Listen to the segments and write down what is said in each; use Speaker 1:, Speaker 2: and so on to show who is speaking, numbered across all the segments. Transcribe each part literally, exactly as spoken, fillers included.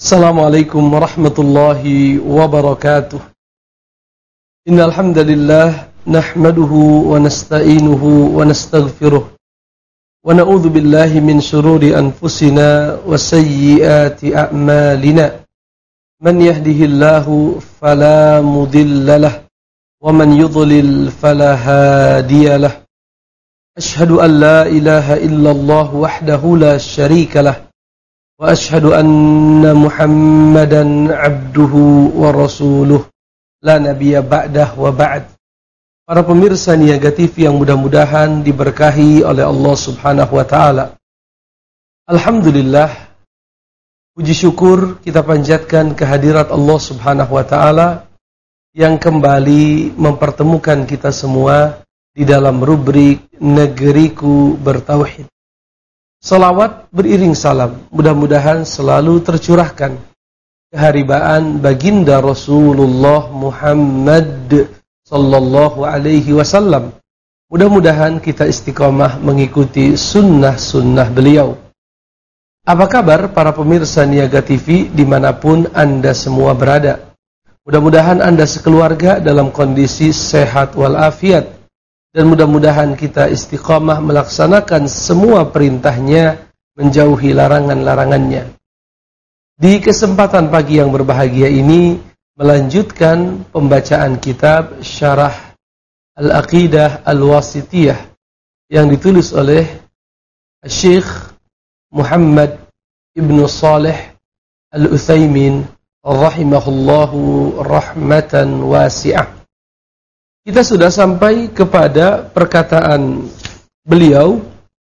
Speaker 1: Assalamualaikum warahmatullahi wabarakatuh. Innal hamdalillah nahmaduhu wa nasta'inuhu wa nastaghfiruh wa na'udzu billahi min shururi anfusina wa sayyiati a'malina. Man yahdihillahu fala mudilla lahu wa man yudlil fala hadiyalah. Ashhadu an la ilaha illallah wahdahu la syarika lah. Wa ashhadu anna Muhammadan abduhu wa rasuluh la nabiyya ba'dah wa ba'd. Para pemirsa Niaga T V yang mudah-mudahan diberkahi oleh Allah Subhanahu wa taala. Alhamdulillah, puji syukur kita panjatkan kehadirat Allah Subhanahu wa taala yang kembali mempertemukan kita semua di dalam rubrik Negeriku Bertauhid. Salawat beriring salam mudah-mudahan selalu tercurahkan keharibaan baginda Rasulullah Muhammad sallallahu alaihi wasallam. Mudah-mudahan kita istiqomah mengikuti sunnah-sunnah beliau. Apa kabar para pemirsa Niaga T V dimanapun Anda semua berada? Mudah-mudahan Anda sekeluarga dalam kondisi sehat walafiat. Dan mudah-mudahan kita istiqamah melaksanakan semua perintahnya, menjauhi larangan-larangannya. Di kesempatan pagi yang berbahagia ini, melanjutkan pembacaan kitab Syarah Al-Aqidah Al-Wasithiyah yang ditulis oleh Syekh Muhammad Ibn Salih Al-Utsaimin rahimahullahu rahmatan wasi'ah. Kita sudah sampai kepada perkataan beliau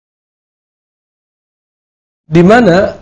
Speaker 1: di mana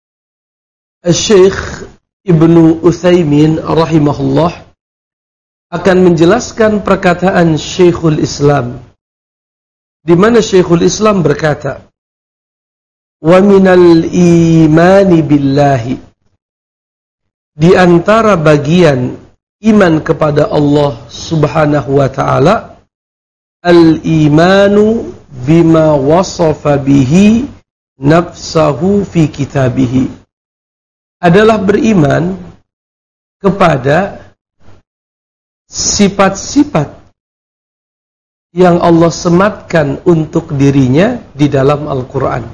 Speaker 1: Syekh Ibnu Utsaimin rahimahullah akan menjelaskan perkataan Syekhul Islam, di mana Syekhul Islam berkata, "Wa minal imani billahi", di antara bagian iman kepada Allah Subhanahu wa ta'ala, al-imanu bima wasafa bihi nafsahu fi kitabihi, adalah beriman kepada sifat-sifat yang Allah sematkan untuk dirinya di dalam Al-Quran.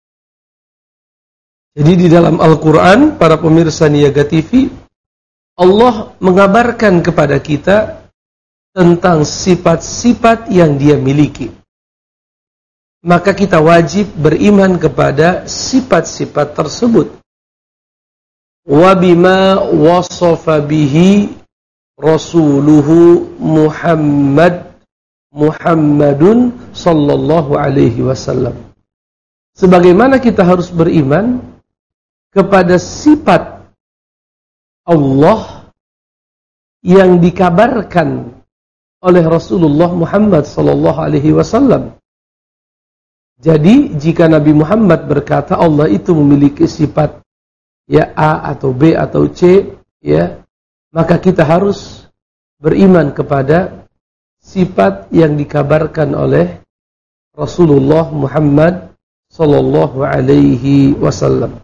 Speaker 1: Jadi di dalam Al-Quran, para pemirsa Niaga T V, Allah mengabarkan kepada kita tentang sifat-sifat yang Dia miliki. Maka kita wajib beriman kepada sifat-sifat tersebut. Wa bima wasafa bihi rasuluhu Muhammad Muhammadun sallallahu alaihi wasallam. Sebagaimana kita harus beriman kepada sifat Allah yang dikabarkan oleh Rasulullah Muhammad sallallahu alaihi wasallam. Jadi jika Nabi Muhammad berkata Allah itu memiliki sifat ya A atau B atau C, ya, maka kita harus beriman kepada sifat yang dikabarkan oleh Rasulullah Muhammad sallallahu alaihi wasallam.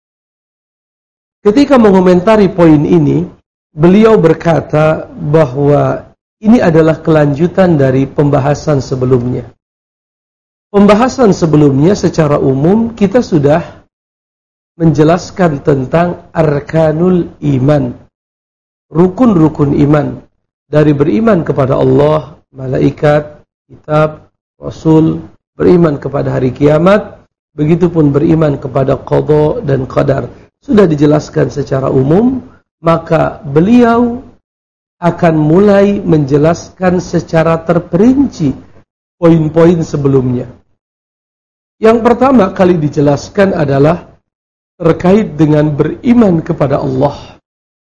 Speaker 1: Ketika mengomentari poin ini, beliau berkata bahwa ini adalah kelanjutan dari pembahasan sebelumnya. Pembahasan sebelumnya secara umum kita sudah menjelaskan tentang arkanul iman, rukun-rukun iman, dari beriman kepada Allah, malaikat, kitab, rasul, beriman kepada hari kiamat, begitupun beriman kepada qada dan qadar. Sudah dijelaskan secara umum, maka beliau akan mulai menjelaskan secara terperinci poin-poin sebelumnya. Yang pertama kali dijelaskan adalah terkait dengan beriman kepada Allah.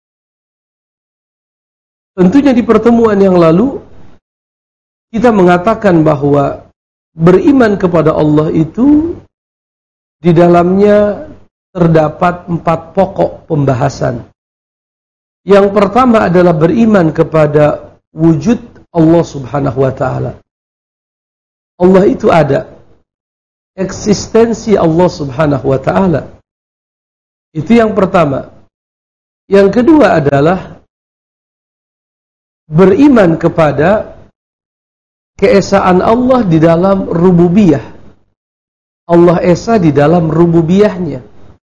Speaker 1: Tentunya di pertemuan yang lalu kita mengatakan bahwa beriman kepada Allah itu di dalamnya terdapat empat pokok pembahasan. Yang pertama adalah beriman kepada wujud Allah Subhanahu wa ta'ala. Allah itu ada. Eksistensi Allah Subhanahu wa ta'ala. Itu yang pertama. Yang kedua adalah beriman kepada keesaan Allah di dalam rububiyah. Allah esa di dalam rububiyahnya,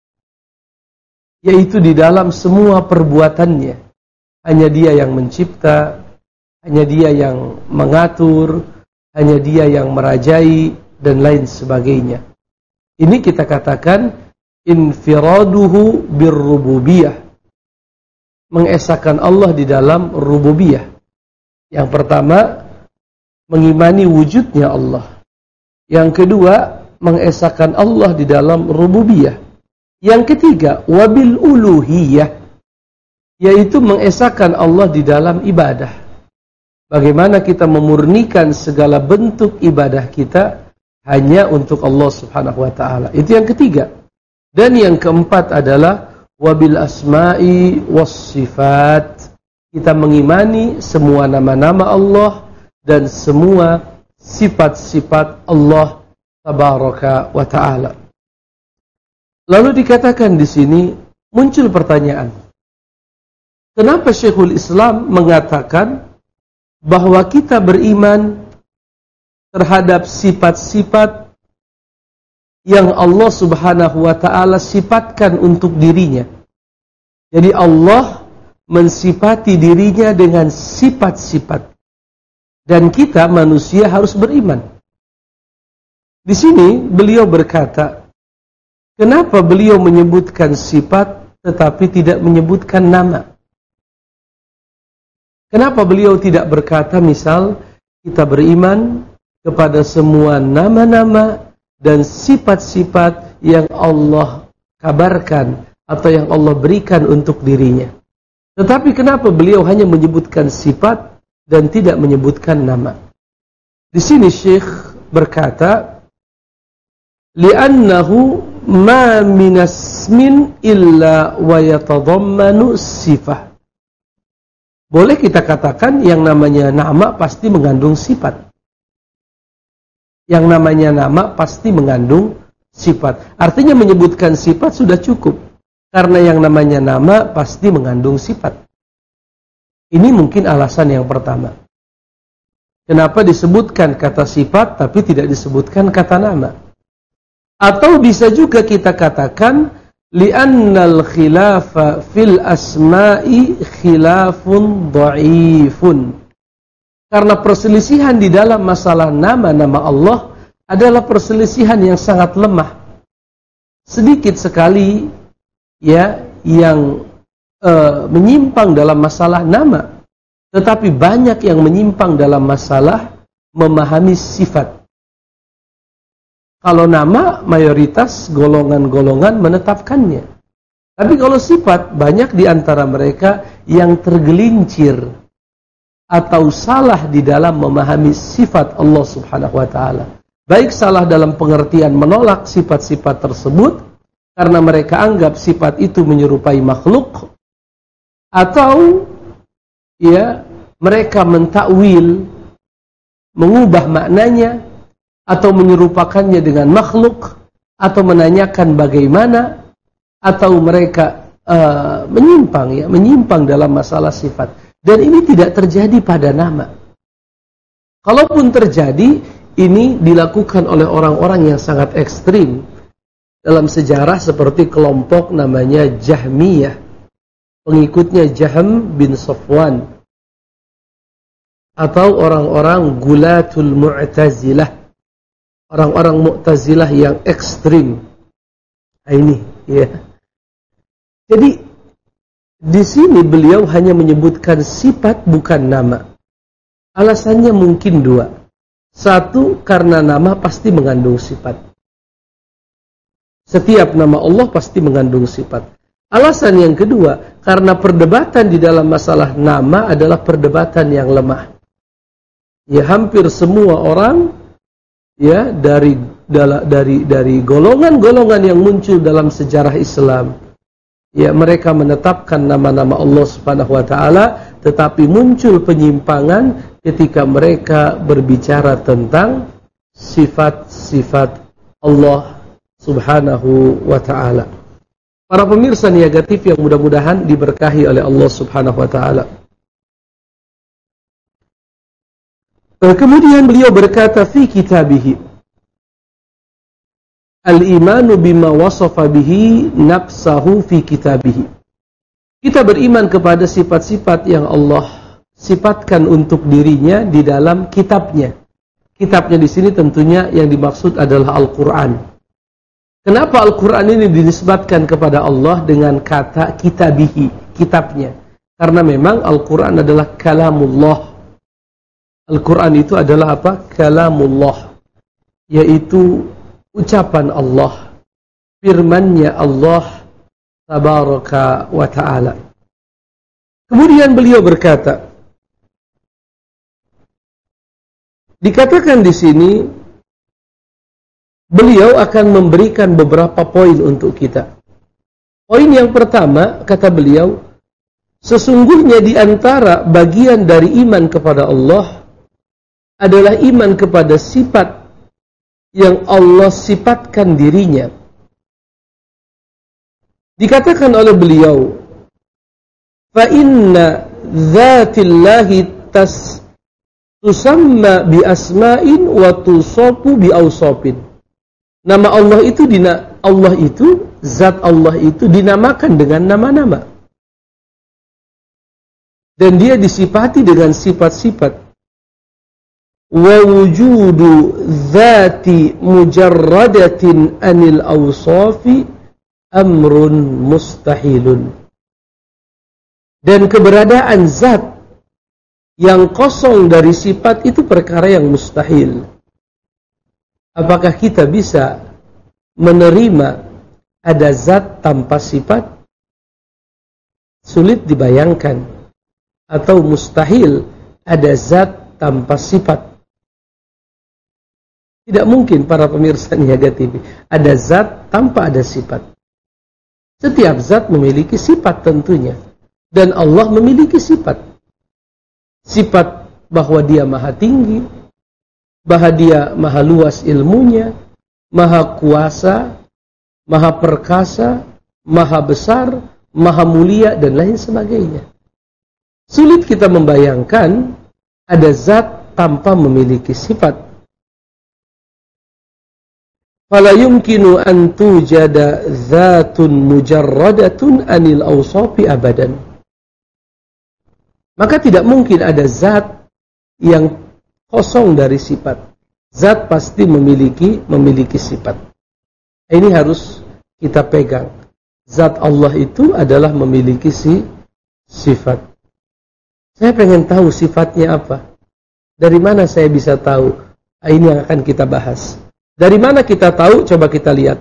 Speaker 1: yaitu di dalam semua perbuatannya. Hanya Dia yang mencipta, hanya Dia yang mengatur, hanya Dia yang merajai, dan lain sebagainya. Ini kita katakan infiraduhu birrububiyah, mengesahkan Allah di dalam rububiyah. Yang pertama, mengimani wujudnya Allah. Yang kedua, mengesahkan Allah di dalam rububiyah. Yang ketiga, wabil uluhiyah, yaitu mengesahkan Allah di dalam ibadah. Bagaimana kita memurnikan segala bentuk ibadah kita hanya untuk Allah Subhanahu wa taala. Itu yang ketiga. Dan yang keempat adalah wabil asma'i was sifat. Kita mengimani semua nama-nama Allah dan semua sifat-sifat Allah Tabaraka wa ta'ala. Lalu dikatakan di sini, muncul pertanyaan. Kenapa Syekhul Islam mengatakan bahwa kita beriman terhadap sifat-sifat yang Allah Subhanahu wa ta'ala sifatkan untuk dirinya? Jadi Allah mensifati dirinya dengan sifat-sifat. Dan kita manusia harus beriman. Di sini beliau berkata, kenapa beliau menyebutkan sifat tetapi tidak menyebutkan nama? Kenapa beliau tidak berkata misal kita beriman kepada semua nama-nama dan sifat-sifat yang Allah kabarkan atau yang Allah berikan untuk dirinya? Tetapi kenapa beliau hanya menyebutkan sifat dan tidak menyebutkan nama? Di sini Syekh berkata, li'annahu ma minasmin illa wa yatadammanu sifah. Boleh kita katakan yang namanya nama pasti mengandung sifat. Yang namanya nama pasti mengandung sifat. Artinya menyebutkan sifat sudah cukup. Karena yang namanya nama pasti mengandung sifat. Ini mungkin alasan yang pertama. Kenapa disebutkan kata sifat tapi tidak disebutkan kata nama? Atau bisa juga kita katakan li'annal khilafa fil asma'i khilafun dha'ifun. Karena perselisihan di dalam masalah nama-nama Allah adalah perselisihan yang sangat lemah. Sedikit sekali ya yang uh, menyimpang dalam masalah nama, tetapi banyak yang menyimpang dalam masalah memahami sifat. Kalau nama, mayoritas golongan-golongan menetapkannya. Tapi kalau sifat, banyak di antara mereka yang tergelincir atau salah di dalam memahami sifat Allah Subhanahu wa taala. Baik salah dalam pengertian menolak sifat-sifat tersebut karena mereka anggap sifat itu menyerupai makhluk, atau ya mereka mentakwil, mengubah maknanya, atau menyerupakannya dengan makhluk, atau menanyakan bagaimana, atau mereka uh, menyimpang ya, menyimpang dalam masalah sifat. Dan ini tidak terjadi pada nama. Kalaupun terjadi, ini dilakukan oleh orang-orang yang sangat ekstrim. Dalam sejarah seperti kelompok namanya Jahmiyah, pengikutnya Jahm bin Safwan, atau orang-orang Gulatul Mu'tazilah, orang-orang Mu'tazilah yang ekstrim. Nah, ini ya. Jadi di sini beliau hanya menyebutkan sifat bukan nama. Alasannya mungkin dua. Satu, karena nama pasti mengandung sifat. Setiap nama Allah pasti mengandung sifat. Alasan yang kedua, karena perdebatan di dalam masalah nama adalah perdebatan yang lemah. Ya, hampir semua orang ya dari dari dari golongan-golongan yang muncul dalam sejarah Islam, ya mereka menetapkan nama-nama Allah Subhanahu wa taala, tetapi muncul penyimpangan ketika mereka berbicara tentang sifat-sifat Allah Subhanahu wa taala. Para pemirsa Niaga T V yang mudah-mudahan diberkahi oleh Allah Subhanahu wa taala. Kemudian beliau berkata fi kitabih, al-imanu bima wasafa bihi nafsahu fi kitabih. Kita beriman kepada sifat-sifat yang Allah sifatkan untuk dirinya di dalam kitabnya. Kitabnya di sini tentunya yang dimaksud adalah Al-Qur'an. Kenapa Al-Quran ini dinisbatkan kepada Allah dengan kata kitabihi, kitabnya? Karena memang Al-Quran adalah kalamullah. Al-Quran itu adalah apa? Kalamullah, yaitu ucapan Allah, firmannya Allah tabaraka wa ta'ala. Kemudian beliau berkata, dikatakan di sini, beliau akan memberikan beberapa poin untuk kita. Poin yang pertama, kata beliau, sesungguhnya di antara bagian dari iman kepada Allah adalah iman kepada sifat yang Allah sifatkan dirinya. Dikatakan oleh beliau, fa inna dzatillahi tas tusamma bi asma'in wa tusafu bi awsafin. Nama Allah itu dina, Allah itu, zat Allah itu dinamakan dengan nama-nama. Dan dia disifati dengan sifat-sifat. Wa wujudu dzati mujarradatin anil awsafi amrun mustahilun. Dan keberadaan zat yang kosong dari sifat itu perkara yang mustahil. Apakah kita bisa menerima ada zat tanpa sifat? Sulit dibayangkan. Atau mustahil ada zat tanpa sifat. Tidak mungkin para pemirsa Niaga T V ada zat tanpa ada sifat. Setiap zat memiliki sifat tentunya. Dan Allah memiliki sifat. Sifat bahwa dia maha tinggi, bahwa dia maha luas ilmunya, maha kuasa, maha perkasa, maha besar, maha mulia, dan lain sebagainya. Sulit kita membayangkan ada zat tanpa memiliki sifat. Fala yumkinu an tujada dzatun mujarradatun anil awsafi abadan. Maka tidak mungkin ada zat yang kosong dari sifat. Zat pasti memiliki memiliki sifat. Ini harus kita pegang. Zat Allah itu adalah memiliki si sifat. Saya pengen tahu sifatnya apa. Dari mana saya bisa tahu? Ini yang akan kita bahas. Dari mana kita tahu? Coba kita lihat.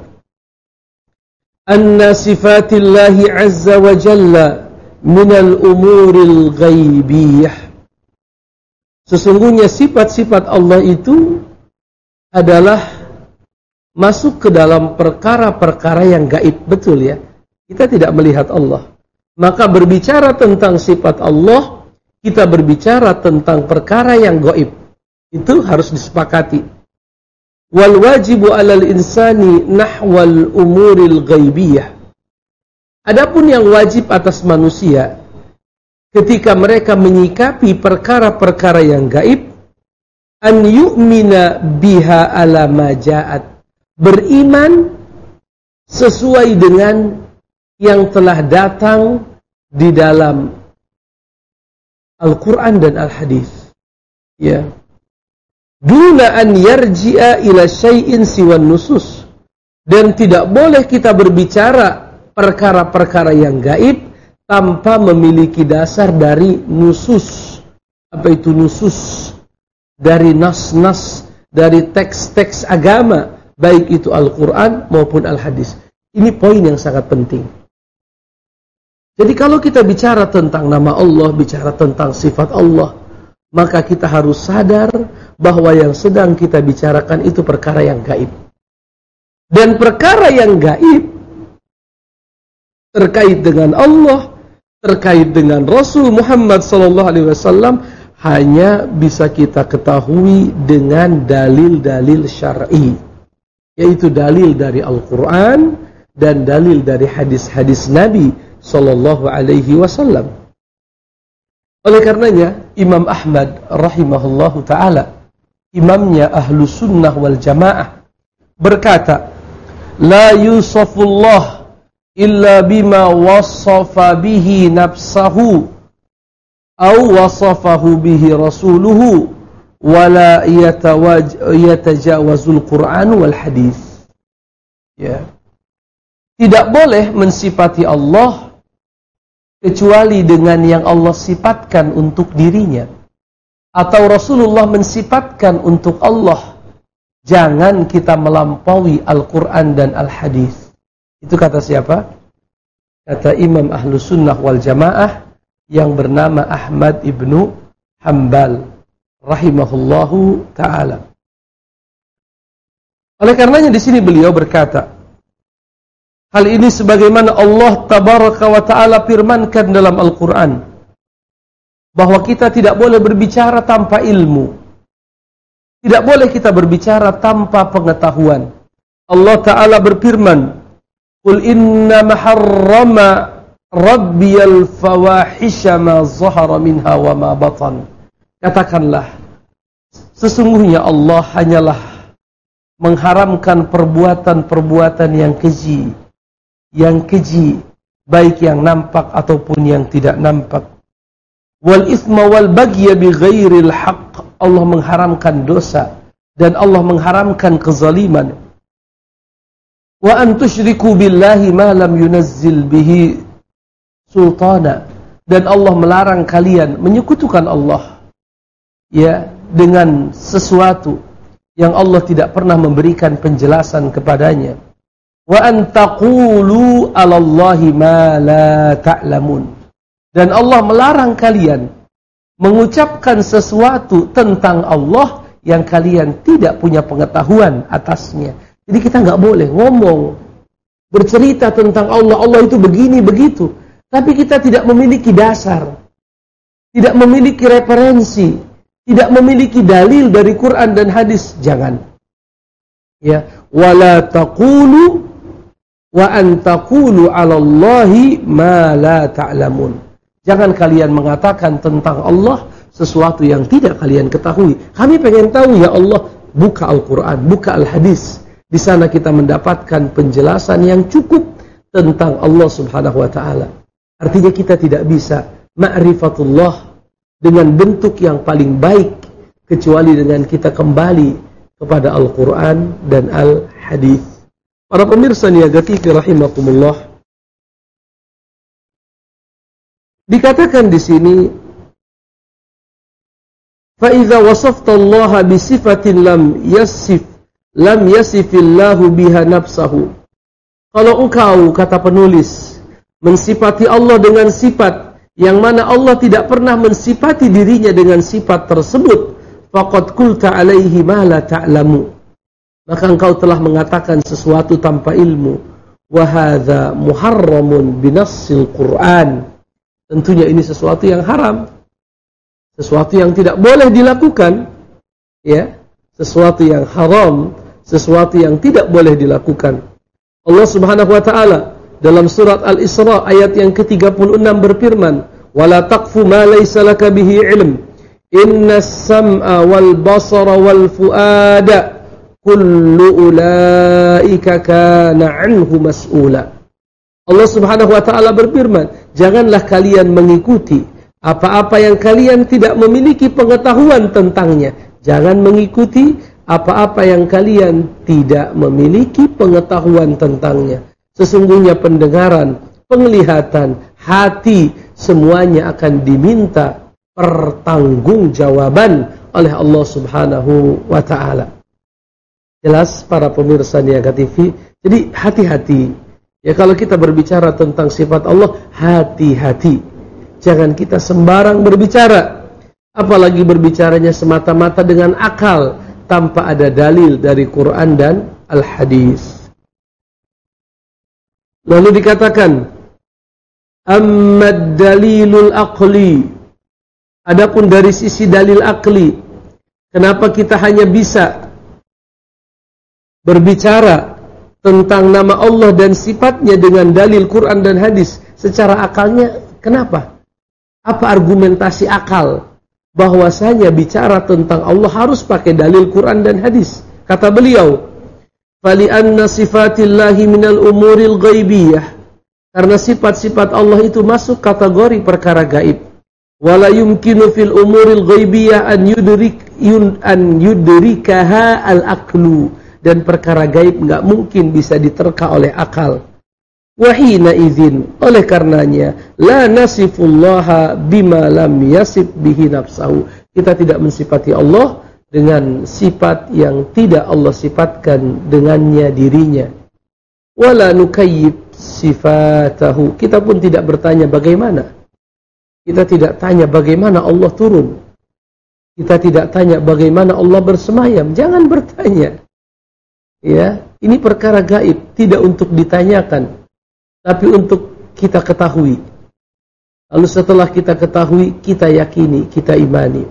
Speaker 1: Anna sifatillahi azza wa jalla minal umuril ghaibiyah. Sesungguhnya sifat-sifat Allah itu adalah masuk ke dalam perkara-perkara yang gaib. Betul ya? Kita tidak melihat Allah. Maka berbicara tentang sifat Allah, kita berbicara tentang perkara yang gaib. Itu harus disepakati. Wal wajibu 'alal insani nahwal umuril ghaibiyah. Adapun yang wajib atas manusia ketika mereka menyikapi perkara-perkara yang gaib, an yu'mina biha ala ma ja'at, beriman sesuai dengan yang telah datang di dalam Al-Quran dan Al-Hadis. Ya. Duna an yarji'a ila syai'in siwan nusus. Dan tidak boleh kita berbicara perkara-perkara yang gaib tanpa memiliki dasar dari nusus. Apa itu nusus? Dari nas-nas, dari teks-teks agama, baik itu Al-Quran maupun Al-Hadis. Ini poin yang sangat penting. Jadi kalau kita bicara tentang nama Allah, bicara tentang sifat Allah, maka kita harus sadar bahwa yang sedang kita bicarakan itu perkara yang gaib. Dan perkara yang gaib terkait dengan Allah, terkait dengan Rasul Muhammad sallallahu alaihi wasallam hanya bisa kita ketahui dengan dalil-dalil syar'i, yaitu dalil dari Al-Quran, dan dalil dari hadis-hadis Nabi sallallahu alaihi wasallam. Oleh karenanya Imam Ahmad rahimahullahu taala, imamnya ahlu sunnah wal jamaah, berkata, la yusafullah illa bima wasafa bihi nafsahu au wasafahu bihi rasuluhu wala yatajawazul Qur'an wal hadis. Ya. Tidak boleh mensifati Allah kecuali dengan yang Allah sifatkan untuk dirinya, atau Rasulullah mensifatkan untuk Allah. Jangan kita melampaui Al-Quran dan Al-Hadis. Itu kata siapa? Kata Imam Ahlus Sunnah wal Jamaah yang bernama Ahmad ibnu Hanbal rahimahullahu ta'ala. Oleh karenanya di sini beliau berkata, hal ini sebagaimana Allah tabaraka wa ta'ala firmankan dalam Al-Quran, bahwa kita tidak boleh berbicara tanpa ilmu, tidak boleh kita berbicara tanpa pengetahuan. Allah Ta'ala berfirman, qul innama harrama rabbiyal fawahisha ma zahara minha wa ma batan. Katakanlah, sesungguhnya Allah hanyalah mengharamkan perbuatan-perbuatan yang keji, yang keji, baik yang nampak ataupun yang tidak nampak. Wal ithma wal bagya bi ghairil haqq. Allah mengharamkan dosa dan Allah mengharamkan kezaliman. Wa an tusyriku billahi ma lam yunazzil bihi sultana. Dan Allah melarang kalian menyekutukan Allah, ya, dengan sesuatu yang Allah tidak pernah memberikan penjelasan kepadanya. Wa an taqulu 'alallahi ma la ta'lamun. Dan Allah melarang kalian mengucapkan sesuatu tentang Allah yang kalian tidak punya pengetahuan atasnya. Jadi kita nggak boleh ngomong, bercerita tentang Allah, Allah itu begini, begitu, tapi kita tidak memiliki dasar, tidak memiliki referensi, tidak memiliki dalil dari Quran dan hadis. Jangan. Ya, wala taqulu wa an taqulu 'alallahi ma la ta'lamun. Jangan kalian mengatakan tentang Allah sesuatu yang tidak kalian ketahui. Kami pengen tahu, ya Allah, buka Al-Quran, buka Al-Hadis. Di sana kita mendapatkan penjelasan yang cukup tentang Allah Subhanahu wa Ta'ala. Artinya kita tidak bisa ma'rifatullah dengan bentuk yang paling baik kecuali dengan kita kembali kepada Al-Quran dan Al-Hadis. Para pemirsa niyagati rahimakumullah, dikatakan di sini, fa idza wasafta Allah bi sifatin lam yasif lam yasifillahu biha nafsahu. Kalau engkau, kata penulis, mensifati Allah dengan sifat yang mana Allah tidak pernah mensifati dirinya dengan sifat tersebut, faqad qulta alaihi ma la ta'lamu. Maka engkau telah mengatakan sesuatu tanpa ilmu. Wa hadza muharramun binassil Qur'an. Tentunya ini sesuatu yang haram, sesuatu yang tidak boleh dilakukan, ya, sesuatu yang haram, sesuatu yang tidak boleh dilakukan. Allah Subhanahu wa Ta'ala dalam surat Al-Isra ayat yang ke tiga puluh enam berfirman, wala taqfu ma laysa laka bihi ilm, innas sam'a wal basara wal fuada kullu ulaika kana anhu mas'ula. Allah Subhanahu wa Ta'ala berfirman, janganlah kalian mengikuti apa-apa yang kalian tidak memiliki pengetahuan tentangnya. Jangan mengikuti apa-apa yang kalian tidak memiliki pengetahuan tentangnya. Sesungguhnya pendengaran, penglihatan, hati, semuanya akan diminta pertanggungjawaban oleh Allah Subhanahu wa Ta'ala. Jelas para pemirsa Niaga T V. Jadi hati-hati. Ya, kalau kita berbicara tentang sifat Allah, hati-hati. Jangan kita sembarang berbicara. Apalagi berbicaranya semata-mata dengan akal, tanpa ada dalil dari Quran dan Al-Hadis. Lalu dikatakan, ammad dalilul aqli. Adapun dari sisi dalil akli, kenapa kita hanya bisa berbicara tentang nama Allah dan sifatnya dengan dalil Quran dan hadis, secara akalnya kenapa? Apa argumentasi akal bahwasanya bicara tentang Allah harus pakai dalil Quran dan hadis? Kata beliau, "Fali anna sifatillahi minal umuril ghaibiyah." Karena sifat-sifat Allah itu masuk kategori perkara gaib. Wala yumkinu fil umuril ghaibiyah an yudrik yun an yudrikaha al-aqlu. Dan perkara gaib enggak mungkin bisa diterka oleh akal. Wahina idzin, oleh karenanya la nasifullaha bima lam yasif bihi nafsahu. Kita tidak mensifati Allah dengan sifat yang tidak Allah sifatkan dengannya dirinya. Wala nukayyib sifatahu. Kita pun tidak bertanya bagaimana. Kita tidak tanya bagaimana Allah turun. Kita tidak tanya bagaimana Allah bersemayam. Jangan bertanya. Ya, ini perkara gaib, tidak untuk ditanyakan, tapi untuk kita ketahui. Lalu setelah kita ketahui, kita yakini, kita imani.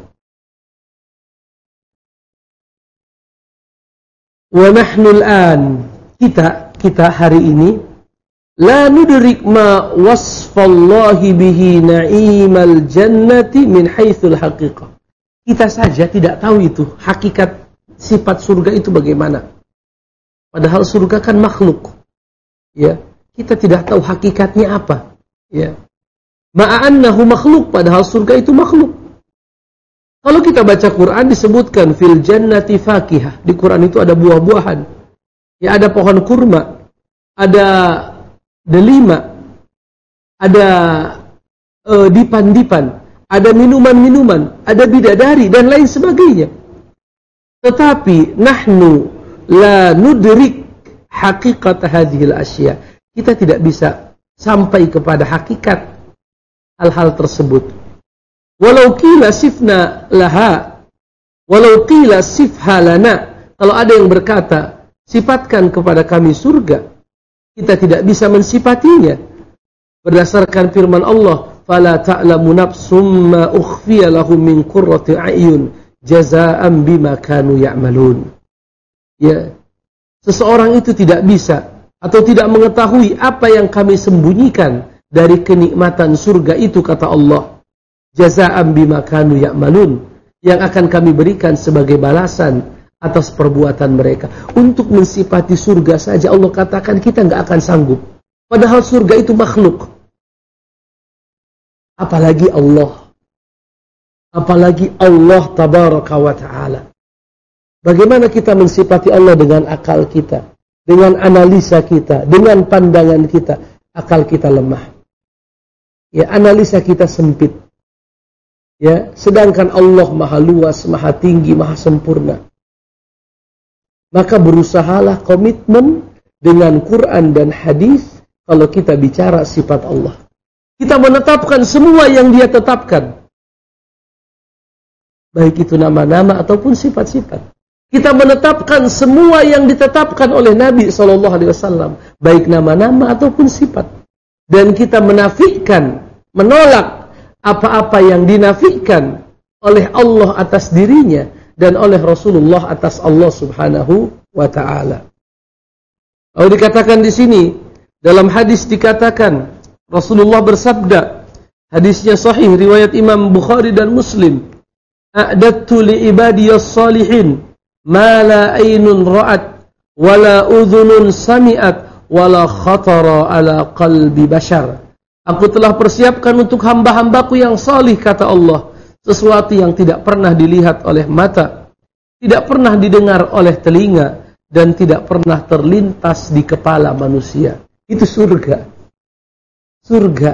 Speaker 1: Wa nahnu al-an, kita kita hari ini la nudrik ma wasfallahi bihi na'imal jannati min haitsul haqiqah. Kita saja tidak tahu itu hakikat sifat surga itu bagaimana. Padahal surga kan makhluk. Ya, kita tidak tahu hakikatnya apa. Ya. Ma'annahu makhluk, padahal surga itu makhluk. Kalau kita baca Quran disebutkan fil jannati fakihah. Di Quran itu ada buah-buahan. Ya, ada pohon kurma, ada delima, ada uh, dipan-dipan, ada minuman-minuman, ada bidadari dan lain sebagainya. Tetapi nahnu la nudrik hakikat hadhil asya. Kita tidak bisa sampai kepada hakikat hal-hal tersebut. Walau qila sifna laha, walau qila sifha lana. Kalau ada yang berkata, sifatkan kepada kami surga, kita tidak bisa mensifatinya. Berdasarkan firman Allah, fala ta'lamu nafsum ma ukhfiya lahum min qurrati a'yun jazaa'an bima kanu ya'malun. Ya, seseorang itu tidak bisa atau tidak mengetahui apa yang kami sembunyikan dari kenikmatan surga itu, kata Allah. Jazaa'an bima kanu ya'malun, yang akan kami berikan sebagai balasan atas perbuatan mereka. Untuk mensifati surga saja Allah katakan kita nggak akan sanggup. Padahal surga itu makhluk. Apalagi Allah. Apalagi Allah tabaraka wa ta'ala. Bagaimana kita mensifati Allah dengan akal kita, dengan analisa kita, dengan pandangan kita? Akal kita lemah. Ya, analisa kita sempit. Ya, sedangkan Allah maha luas, maha tinggi, maha sempurna. Maka berusahalah komitmen dengan Quran dan hadis kalau kita bicara sifat Allah. Kita menetapkan semua yang Dia tetapkan. Baik itu nama-nama ataupun sifat-sifat. Kita menetapkan semua yang ditetapkan oleh Nabi shallallahu alaihi wasallam, baik nama-nama ataupun sifat. Dan kita menafikan, menolak apa-apa yang dinafikan oleh Allah atas dirinya dan oleh Rasulullah atas Allah subhanahu wa ta'ala. Lalu dikatakan di sini, dalam hadis dikatakan, Rasulullah bersabda, hadisnya sahih, riwayat Imam Bukhari dan Muslim, a'dattu li ibadiyas salihin ma la aynun ra'at wala udhunun sami'at wala khatara ala qalbi bashar. Aku telah persiapkan untuk hamba-hambaku yang salih, kata Allah, sesuatu yang tidak pernah dilihat oleh mata, tidak pernah didengar oleh telinga, dan tidak pernah terlintas di kepala manusia. Itu surga. Surga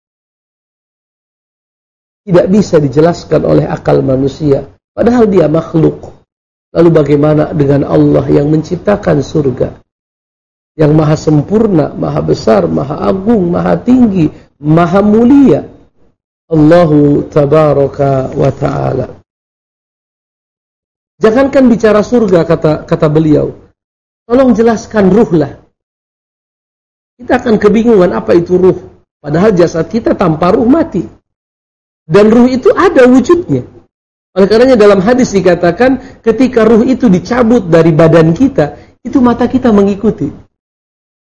Speaker 1: tidak bisa dijelaskan oleh akal manusia, padahal dia makhluk. Lalu bagaimana dengan Allah yang menciptakan surga, yang maha sempurna, maha besar, maha agung, maha tinggi, maha mulia, Allahu tabaraka wa ta'ala. Jangankan bicara surga, kata kata beliau, tolong jelaskan ruh lah. Kita akan kebingungan apa itu ruh, padahal jasad kita tanpa ruh mati. Dan ruh itu ada wujudnya. Oleh karenanya dalam hadis dikatakan ketika ruh itu dicabut dari badan kita, itu mata kita mengikuti.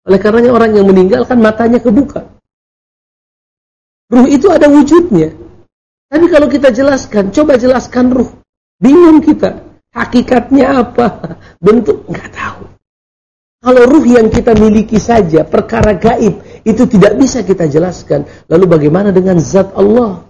Speaker 1: Oleh karenanya orang yang meninggal kan matanya kebuka. Ruh itu ada wujudnya. Tapi kalau kita jelaskan, coba jelaskan ruh. Bingung kita. Hakikatnya apa? Bentuk, nggak tahu. Kalau ruh yang kita miliki saja, perkara gaib, itu tidak bisa kita jelaskan. Lalu bagaimana dengan zat Allah?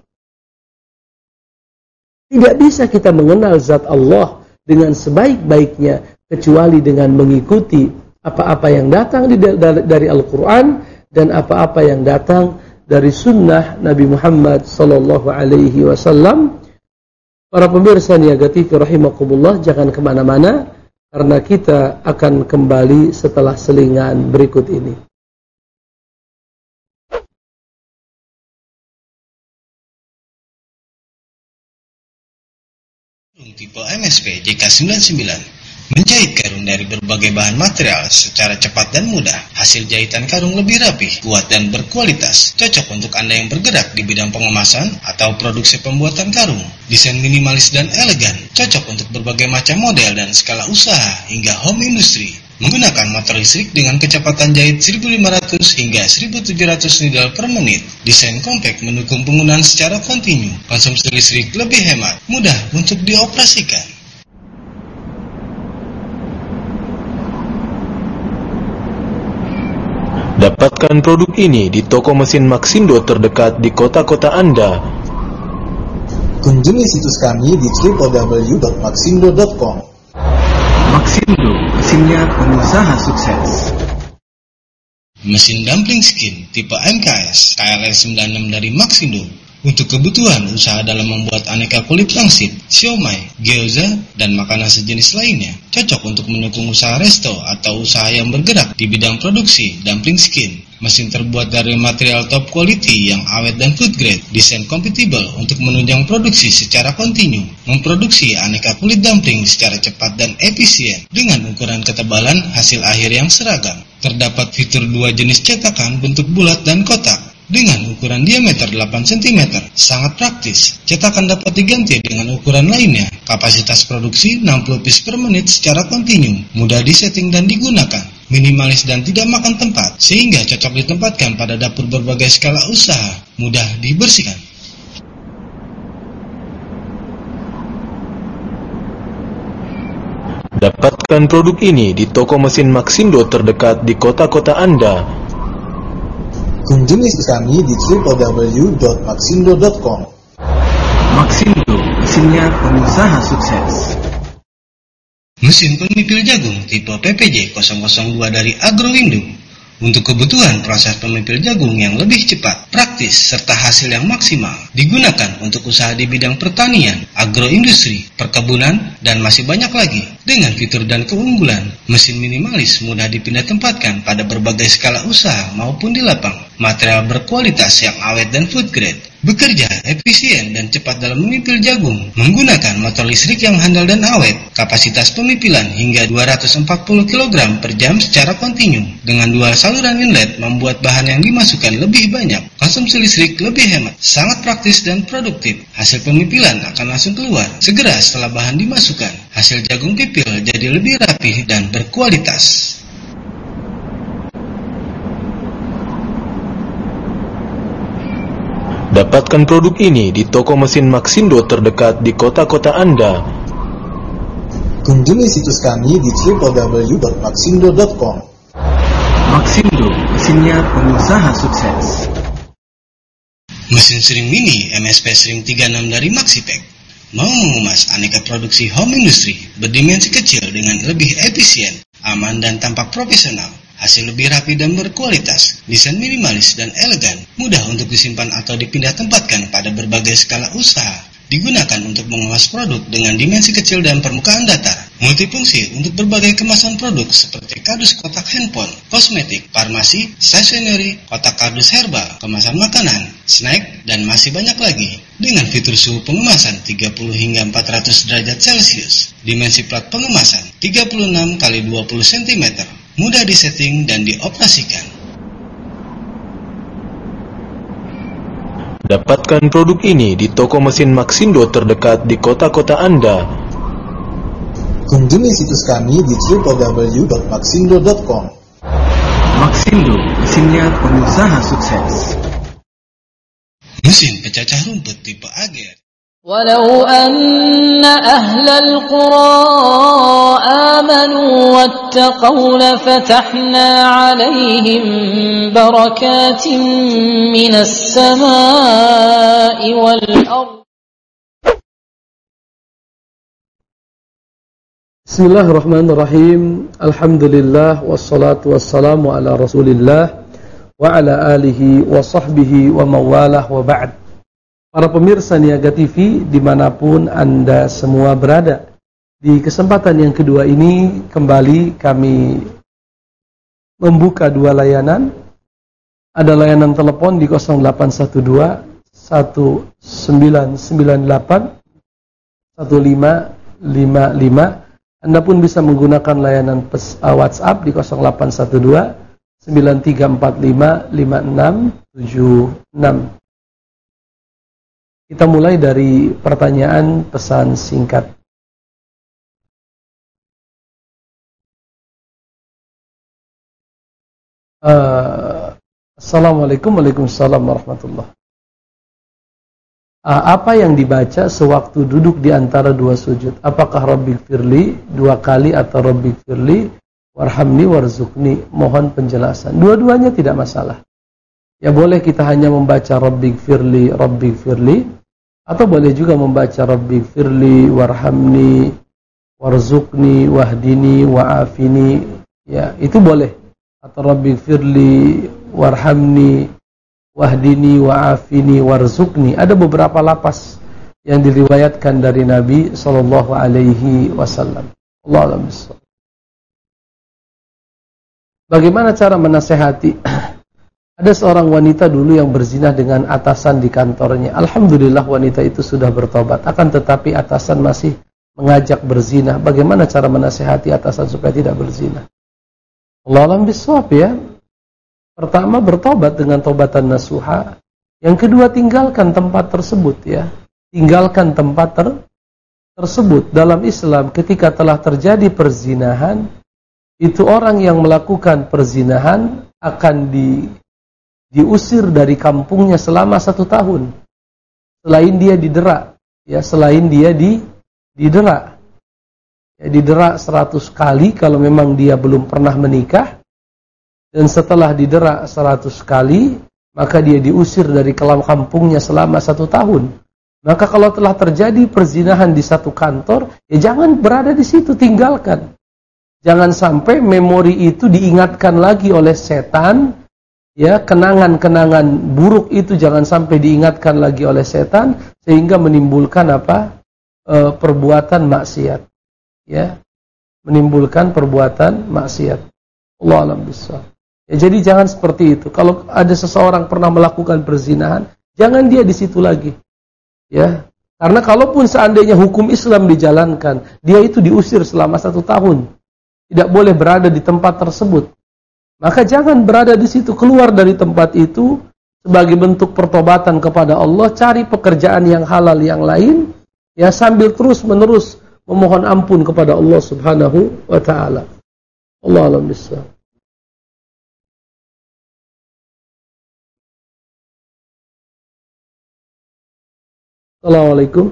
Speaker 1: Tidak bisa kita mengenal zat Allah dengan sebaik-baiknya, kecuali dengan mengikuti apa-apa yang datang dari, dari Al-Quran, dan apa-apa yang datang dari sunnah Nabi Muhammad sallallahu alaihi wasallam. Para pemirsa niyagati rahimakumullah, jangan kemana-mana, karena kita akan kembali setelah selingan berikut ini.
Speaker 2: Tipe M S P J K sembilan puluh sembilan menjahit karung dari berbagai bahan material secara cepat dan mudah. Hasil jahitan karung lebih rapi, kuat dan berkualitas. Cocok untuk Anda yang bergerak di bidang pengemasan atau produksi pembuatan karung. Desain minimalis dan elegan, cocok untuk berbagai macam model dan skala usaha hingga home industry. Menggunakan motor listrik dengan kecepatan jahit seribu lima ratus hingga seribu tujuh ratus needle per menit. Desain compact mendukung penggunaan secara kontinu. Konsumsi listrik lebih hemat, mudah untuk dioperasikan.
Speaker 3: Dapatkan produk ini di toko mesin Maxindo terdekat di kota-kota Anda.
Speaker 4: Kunjungi situs kami di w w w dot maxindo dot com.
Speaker 5: Maxindo, mesinnya pengusaha sukses.
Speaker 2: Mesin dumpling skin tipe M K S K L S sembilan puluh enam dari Maxindo. Untuk kebutuhan usaha dalam membuat aneka kulit pangsit, siomay, gyoza, dan makanan sejenis lainnya. Cocok untuk mendukung usaha resto atau usaha yang bergerak di bidang produksi dumpling skin. Mesin terbuat dari material top quality yang awet dan food grade. Desain compatible untuk menunjang produksi secara kontinu. Memproduksi aneka kulit dumpling secara cepat dan efisien dengan ukuran ketebalan hasil akhir yang seragam. Terdapat fitur dua jenis cetakan bentuk bulat dan kotak dengan ukuran diameter delapan sentimeter, sangat praktis. Cetakan dapat diganti dengan ukuran lainnya. Kapasitas produksi enam puluh piece per menit secara kontinu, mudah disetting dan digunakan, minimalis dan tidak makan tempat, sehingga cocok ditempatkan pada dapur berbagai skala usaha, mudah dibersihkan.
Speaker 3: Dapatkan produk ini di toko mesin Maxindo terdekat di kota-kota Anda.
Speaker 4: Kunjungi situs kami di w w w dot maxindo dot com.
Speaker 5: Maxindo, mesinnya pengusaha sukses.
Speaker 2: Mesin pemipil jagung tipe P P J nol nol dua dari Agrowindo. Untuk kebutuhan proses pemipil jagung yang lebih cepat, praktis, serta hasil yang maksimal. Digunakan untuk usaha di bidang pertanian, agroindustri, perkebunan, dan masih banyak lagi. Dengan fitur dan keunggulan, mesin minimalis mudah dipindah tempatkan pada berbagai skala usaha maupun di lapang. Material berkualitas yang awet dan food grade. Bekerja efisien dan cepat dalam memipil jagung. Menggunakan motor listrik yang handal dan awet. Kapasitas pemipilan hingga dua ratus empat puluh kilogram per jam secara kontinu. Dengan dual saluran inlet membuat bahan yang dimasukkan lebih banyak. Konsumsi listrik lebih hemat. Sangat praktis dan produktif. Hasil pemipilan akan langsung keluar segera setelah bahan dimasukkan. Hasil jagung pipil jadi lebih rapi dan berkualitas.
Speaker 3: Dapatkan produk ini di toko mesin Maxindo terdekat di kota-kota Anda.
Speaker 4: Kunjungi situs kami di w w w dot maxindo dot com.
Speaker 5: Maxindo, mesinnya pengusaha sukses.
Speaker 2: Mesin sering mini M S P Sering tiga puluh enam dari Maxipek. Mau mengemas aneka produksi home industry berdimensi kecil dengan lebih efisien, aman dan tampak profesional. Hasil lebih rapi dan berkualitas, desain minimalis dan elegan, mudah untuk disimpan atau dipindah tempatkan pada berbagai skala usaha. Digunakan untuk mengemas produk dengan dimensi kecil dan permukaan datar. Multifungsi untuk berbagai kemasan produk seperti kardus kotak handphone, kosmetik, farmasi, stationery, kotak kardus herbal, kemasan makanan, snack, dan masih banyak lagi. Dengan fitur suhu pengemasan tiga puluh hingga empat ratus derajat Celcius. Dimensi plat pengemasan tiga puluh enam kali dua puluh sentimeter. Mudah disetting dan dioperasikan.
Speaker 3: Dapatkan produk ini di toko mesin Maxindo terdekat di kota-kota Anda.
Speaker 4: Kunjungi situs kami di w w w dot maxindo dot com.
Speaker 5: Maxindo. Maxindo, mesinnya pengusaha sukses.
Speaker 2: Mesin pencacah rumput tipe A G R.
Speaker 6: ولو أن أهل القرى آمنوا واتقوا لفتحنا عليهم بركات من السماء والأرض.
Speaker 1: Bismillahirrahmanirrahim. Alhamdulillah wassalatu wassalamu ala Rasulillah wa ala alihi wa sahbihi wa mawalah wa ba'd. Para pemirsa Niaga T V dimanapun Anda semua berada, di kesempatan yang kedua ini kembali kami membuka dua layanan. Ada layanan telepon di nol delapan satu dua satu sembilan sembilan delapan satu lima lima lima. Anda pun bisa menggunakan layanan pes, uh, WhatsApp di nol delapan satu dua sembilan tiga empat lima lima enam tujuh enam. Kita mulai dari pertanyaan pesan singkat. Uh, Assalamualaikum Waalaikumsalam warahmatullahi. Uh, apa yang dibaca sewaktu duduk di antara dua sujud? Apakah Rabbighfirli dua kali atau Rabbighfirli warhamni warzuqni? Mohon penjelasan. Dua-duanya tidak masalah. Ya boleh kita hanya membaca Rabbighfirli, Rabbighfirli, atau boleh juga membaca Rabbighfirli warhamni warzuqni wahdini wa'afini. Ya, itu boleh. Atau Rabbighfirli warhamni wahdini wa'afini warzuqni. Ada beberapa lapas yang diriwayatkan dari Nabi sallallahu alaihi wasallam. Allahu a'lam bishawab. Bagaimana cara menasehati? Ada seorang wanita dulu yang berzina dengan atasan di kantornya. Alhamdulillah wanita itu sudah bertobat. Akan tetapi atasan masih mengajak berzina. Bagaimana cara menasehati atasan supaya tidak berzina? Allahu a'lam bishawab ya. Pertama, bertobat dengan tobatan nasuha. Yang kedua, tinggalkan tempat tersebut ya. Tinggalkan tempat ter tersebut. Dalam Islam ketika telah terjadi perzinahan, itu orang yang melakukan perzinahan akan di diusir dari kampungnya selama satu tahun. Selain dia didera, ya selain dia di didera, ya, didera seratus kali kalau memang dia belum pernah menikah, dan setelah didera seratus kali maka dia diusir dari kampungnya selama satu tahun. Maka kalau telah terjadi perzinahan di satu kantor, ya jangan berada di situ, tinggalkan. Jangan sampai memori itu diingatkan lagi oleh setan. Ya, kenangan-kenangan buruk itu jangan sampai diingatkan lagi oleh setan sehingga menimbulkan apa? E, perbuatan maksiat. Ya. Menimbulkan perbuatan maksiat. Allahu a'lam bishawab. Ya, jadi jangan seperti itu. Kalau ada seseorang pernah melakukan perzinahan, jangan dia di situ lagi. Ya. Karena kalaupun seandainya hukum Islam dijalankan, dia itu diusir selama satu tahun. Tidak boleh berada di tempat tersebut. Maka jangan berada di situ, keluar dari tempat itu sebagai bentuk pertobatan kepada Allah, cari pekerjaan yang halal yang lain, ya sambil terus-menerus memohon ampun kepada Allah Subhanahu wa taala. Allahu a'lam bishawab. Assalamualaikum.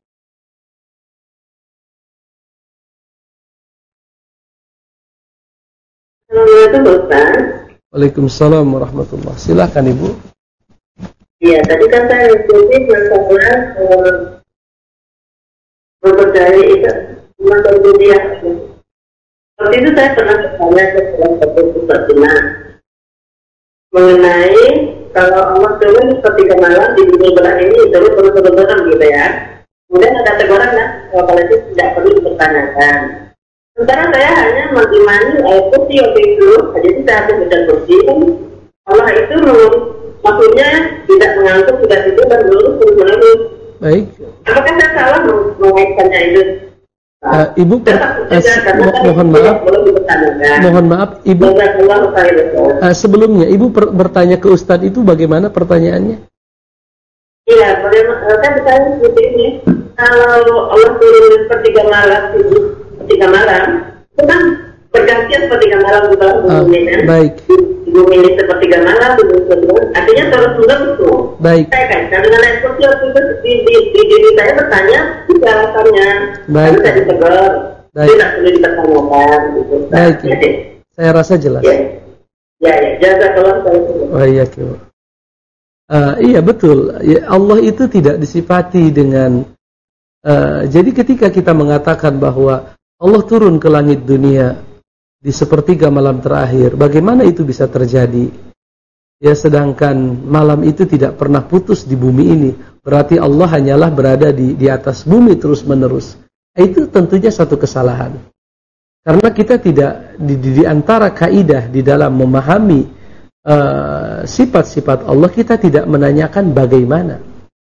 Speaker 7: Assalamualaikum Ustaz.
Speaker 1: Waalaikumsalam warahmatullahi. Silakan Ibu.
Speaker 7: Iya, tadi kan saya ikuti masalah eh, mempelajari itu masalah dunia. Waktu itu saya pernah bertanya ke salah satu ustadzina mengenai kalau Allah turun ketika malam di dunia belah ini turun turun turun turun gitu ya. Kemudian ada teguran lah, kalau itu tidak perlu dipertanyakan. Sementara saya hanya mengimani ayat kursi waktu itu, jadi saya harus baca kursi. Allah itu maksudnya tidak mengantuk, tidak itu dan lurus terus menerus.
Speaker 1: Baik.
Speaker 7: Apakah saya salah mengaitkannya itu?
Speaker 1: Uh, Ibu per, uh, mo mohon maaf, mohon maaf, Ibu. Uh, sebelumnya Ibu per bertanya ke Ustadz itu bagaimana pertanyaannya?
Speaker 7: Iya, bagaimana? Saya bertanya seperti ini. Kalau Allah turun sepertiga malam itu. Ketika malam, itu kan bergantian sepertiga malam di malam
Speaker 1: Ah,
Speaker 7: bumi kan.
Speaker 1: baik.
Speaker 7: Di bumi ini sepertiga malam, di bumi sepertiga. Artinya terus menerus tuh.
Speaker 1: Baik.
Speaker 7: Saya kan dengan ayat sosial itu di di di diri saya bertanya itu alasannya.
Speaker 1: Baik.
Speaker 7: Harus saya ditegur.
Speaker 1: Baik.
Speaker 7: Tidak perlu dipertanyakan gitu.
Speaker 1: Baik.
Speaker 7: Ya, deh.
Speaker 1: Saya rasa jelas.
Speaker 7: Ya. Ya, ya, jaga tolong saya.
Speaker 1: Oh iya, Kiai. Uh, iya betul. Ya, Allah itu tidak disifati dengan. Uh, jadi ketika kita mengatakan bahwa Allah turun ke langit dunia di sepertiga malam terakhir, bagaimana itu bisa terjadi? Ya, sedangkan malam itu tidak pernah putus di bumi ini, berarti Allah hanyalah berada di di atas bumi terus menerus. Itu tentunya satu kesalahan. Karena kita tidak di, di, di antara kaidah di dalam memahami uh, sifat-sifat Allah, kita tidak menanyakan bagaimana.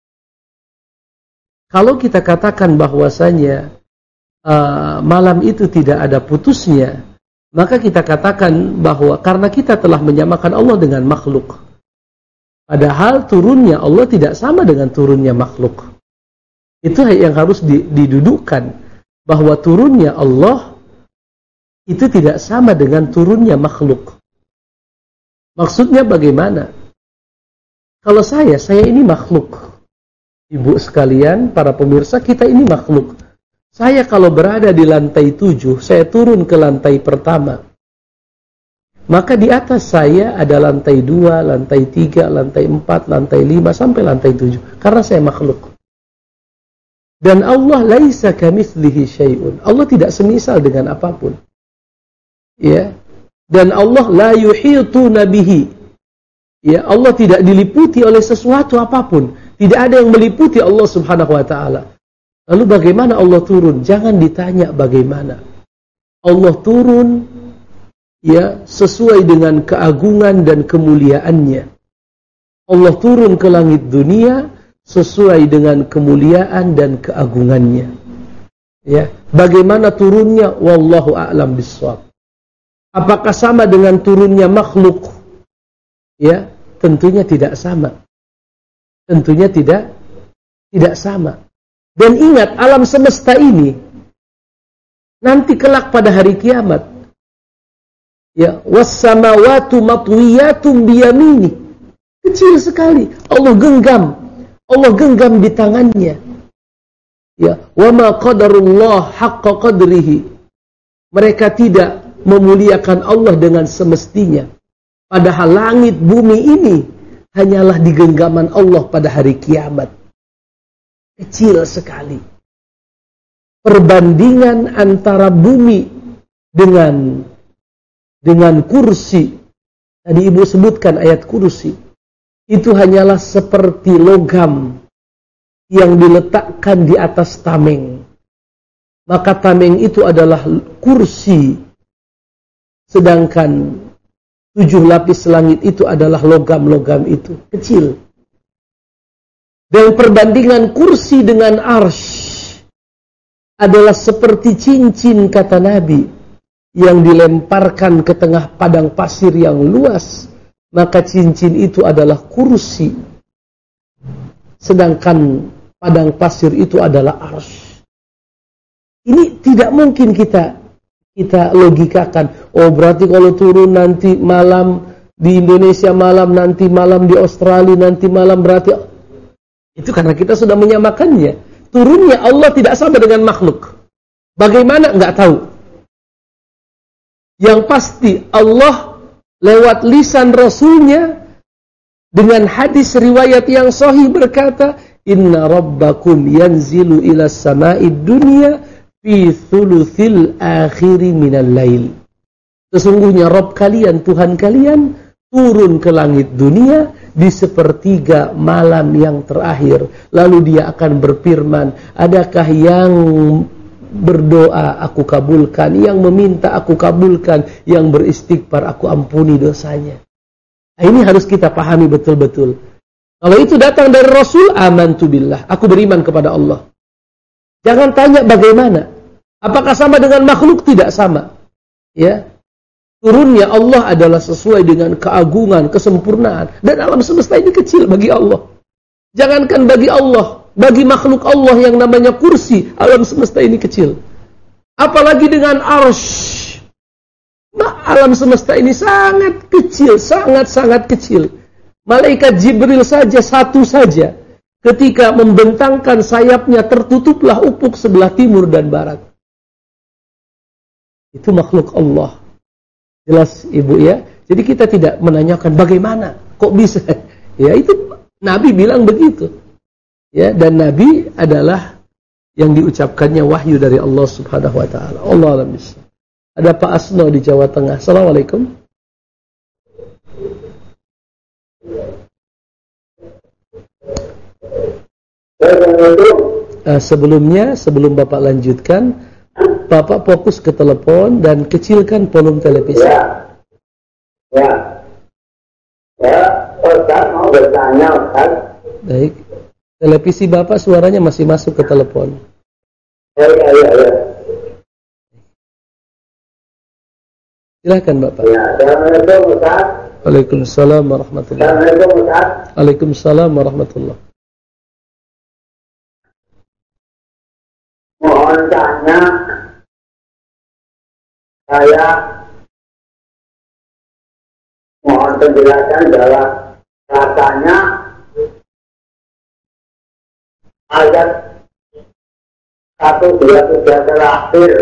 Speaker 1: Kalau kita katakan bahwasanya uh, malam itu tidak ada putusnya, maka kita katakan bahwa karena kita telah menyamakan Allah dengan makhluk. Padahal turunnya Allah tidak sama dengan turunnya makhluk. Itu yang harus didudukkan, bahwa turunnya Allah itu tidak sama dengan turunnya makhluk. Maksudnya bagaimana? Kalau saya, saya ini makhluk. Ibu sekalian, para pemirsa, kita ini makhluk. Saya kalau berada di lantai tujuh, saya turun ke lantai pertama. Maka di atas saya ada lantai dua, lantai tiga, lantai empat, lantai lima, sampai lantai tujuh. Karena saya makhluk. Dan Allah laisa kamitslihi syai'un. Allah tidak semisal dengan apapun. Ya. Dan Allah la yuhituna bihi. Ya, Allah tidak diliputi oleh sesuatu apapun. Tidak ada yang meliputi Allah Subhanahu wa taala. Lalu bagaimana Allah turun? Jangan ditanya bagaimana. Allah turun ya sesuai dengan keagungan dan kemuliaannya. Allah turun ke langit dunia sesuai dengan kemuliaan dan keagungannya. Ya, bagaimana turunnya? Wallahu a'lam bishawab. Apakah sama dengan turunnya makhluk? Ya, tentunya tidak sama. Tentunya tidak tidak sama. Dan ingat, alam semesta ini nanti kelak pada hari kiamat, ya, was-samawati matwiyatum biyamini. Kecil sekali. Allah genggam. Allah genggam di tangannya. Ya, wa ma qadarullah haqqa qadrihi. Mereka tidak memuliakan Allah dengan semestinya. Padahal langit bumi ini hanyalah di genggaman Allah pada hari kiamat. Kecil sekali. Perbandingan antara bumi dengan dengan kursi. Tadi Ibu sebutkan ayat kursi. Itu hanyalah seperti logam yang diletakkan di atas tameng. Maka tameng itu adalah kursi. Sedangkan tujuh lapis langit itu adalah logam-logam itu. Kecil. Dan perbandingan kursi dengan arsy adalah seperti cincin, kata Nabi, yang dilemparkan ke tengah padang pasir yang luas. Maka cincin itu adalah kursi. Sedangkan padang pasir itu adalah arsy. Ini tidak mungkin kita kita logikakan. Oh, berarti kalau turun nanti malam di Indonesia, malam nanti malam di Australia, nanti malam berarti itu karena kita sudah menyamakannya. Turunnya Allah tidak sama dengan makhluk. Bagaimana? Enggak tahu. Yang pasti Allah lewat lisan Rasulnya dengan hadis riwayat yang sahih berkata, Inna rabbakum yanzilu ila sama'id dunya fi thuluthil akhiri minal lail. Sesungguhnya Rabb kalian, Tuhan kalian turun ke langit dunia di sepertiga malam yang terakhir. Lalu dia akan berfirman, adakah yang berdoa aku kabulkan, yang meminta aku kabulkan, yang beristighfar aku ampuni dosanya. Nah, ini harus kita pahami betul-betul. Kalau itu datang dari Rasul, amantu billah, aku beriman kepada Allah. Jangan tanya bagaimana. Apakah sama dengan makhluk? Tidak sama. Ya. Turunnya Allah adalah sesuai dengan keagungan, kesempurnaan. Dan alam semesta ini kecil bagi Allah. Jangankan bagi Allah, bagi makhluk Allah yang namanya kursi, alam semesta ini kecil. Apalagi dengan arsy. Nah, alam semesta ini sangat kecil, sangat-sangat kecil. Malaikat Jibril saja, satu saja, ketika membentangkan sayapnya, tertutuplah ufuk sebelah timur dan barat. Itu makhluk Allah. Jelas Ibu ya. Jadi kita tidak menanyakan bagaimana, kok bisa. Ya itu Nabi bilang begitu. Ya, dan Nabi adalah yang diucapkannya wahyu dari Allah Subhanahu wa taala. Allah alam bisa. Ada Pak Asno di Jawa Tengah. Assalamualaikum. Uh, sebelumnya, sebelum Bapak lanjutkan, Bapak fokus ke telepon dan kecilkan volume televisi.
Speaker 8: Ya, ya, ya, Ustaz mau bertanya, Ustaz.
Speaker 1: Baik, televisi Bapak suaranya masih masuk ke telepon.
Speaker 8: Ya, ya, ya, ya.
Speaker 1: Silakan Bapak.
Speaker 8: Ya, Assalamualaikum Ustaz.
Speaker 1: Waalaikumsalam warahmatullahi wabarakatuh.
Speaker 8: Assalamualaikum Ustaz.
Speaker 1: Waalaikumsalam warahmatullahi wabarakatuh.
Speaker 8: Mohon tanya, saya mohon penjelasan dalam katanya ayat satu dua tiga terakhir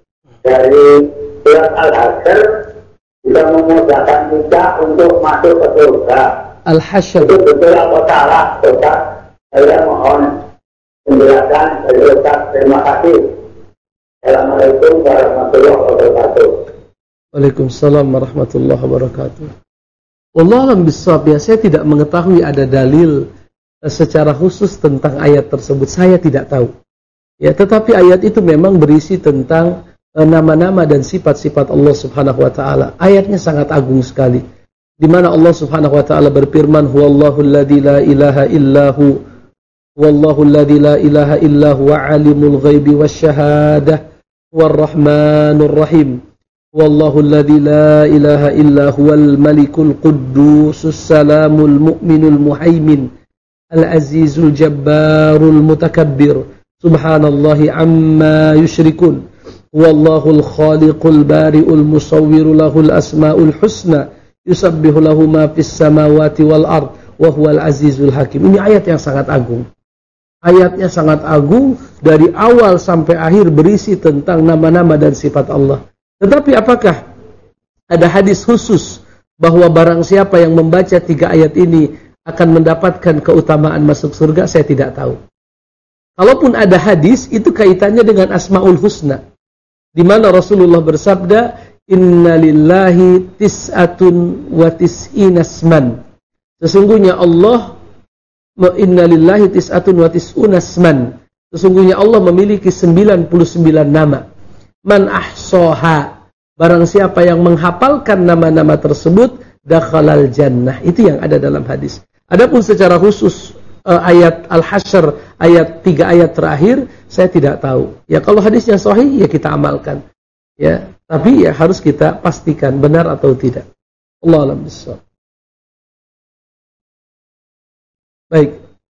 Speaker 8: dari surat Al-Hasyr bisa memudahkan kita untuk masuk ke surga.
Speaker 1: Al-Hasyr.
Speaker 8: Itu betul atau salah, Ustaz? Saya mohon penjelasan dari Ustaz. Terima kasih. Assalamualaikum warahmatullahi wabarakatuh.
Speaker 1: Waalaikumsalam warahmatullahi wabarakatuh. Wallahu a'lam bishawab. Ya, saya tidak mengetahui ada dalil secara khusus tentang ayat tersebut. Saya tidak tahu. Ya, tetapi ayat itu memang berisi tentang nama-nama dan sifat-sifat Allah Subhanahu wa taala. Ayatnya sangat agung sekali. Di mana Allah Subhanahu wa taala berfirman, "Huwallahu alladzi la ilaha illahu, huwallahu alladzi la ilaha illahu wa alimul ghaibi wasyahadah, warrahmanur rahim. Huwallahu alladzi la ilaha illahu wal malikul quddusus salamul mu'minul muhaimin al-azizul jabbarul mutakabbir. Subhanallahi amma yusyrikun. Wallahul khaliqul bari'ul musawwiru lahul asma'ul husna yusabbihu lahu ma fis samawati wal ard wa huwal azizul hakim." Ini ayat yang sangat agung. Ayatnya sangat agung, dari awal sampai akhir berisi tentang nama-nama dan sifat Allah. Tetapi apakah ada hadis khusus bahwa barang siapa yang membaca tiga ayat ini akan mendapatkan keutamaan masuk surga? Saya tidak tahu. Kalaupun ada hadis, itu kaitannya dengan Asmaul Husna, di mana Rasulullah bersabda, "Inna lillahi tis'atun wa tis'ina asman." Sesungguhnya Allah, Inna lillahi tis'atun wa tis'una asman. Sesungguhnya Allah memiliki sembilan puluh sembilan nama. Man ahsoha, barang siapa yang menghafalkan nama-nama tersebut, dakhalal jannah. Itu yang ada dalam hadis. Adapun secara khusus uh, ayat Al-Hasyr, ayat tiga ayat terakhir, saya tidak tahu. Ya kalau hadisnya sahih, ya kita amalkan. Ya, tapi ya harus kita pastikan benar atau tidak. Allah a'lam bishawab. Baik.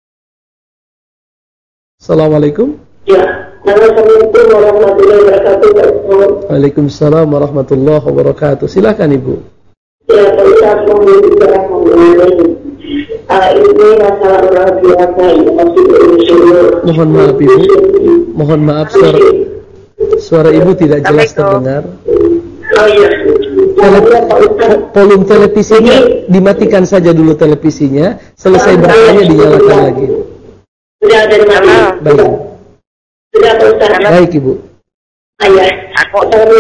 Speaker 1: Assalamualaikum.
Speaker 7: Ya. Assalamualaikum warahmatullahi wabarakatuh.
Speaker 1: Waalaikumsalam warahmatullahi wabarakatuh. Silakan Ibu.
Speaker 7: Ya, saya mau bicara mengenai uh, ini masalah orang biasa yang masih berusia.
Speaker 1: Mohon maaf Ibu. Mohon maaf suara suara Ibu tidak jelas terdengar.
Speaker 7: Oh iya.
Speaker 1: Tele- volume televisinya dimatikan saja dulu televisinya. Selesai bertanya dinyalakan lagi.
Speaker 7: Sudah dari mana?
Speaker 1: Baik.
Speaker 7: Sudah Pak Ustaz.
Speaker 1: Baik Ibu.
Speaker 7: Ayah. Aku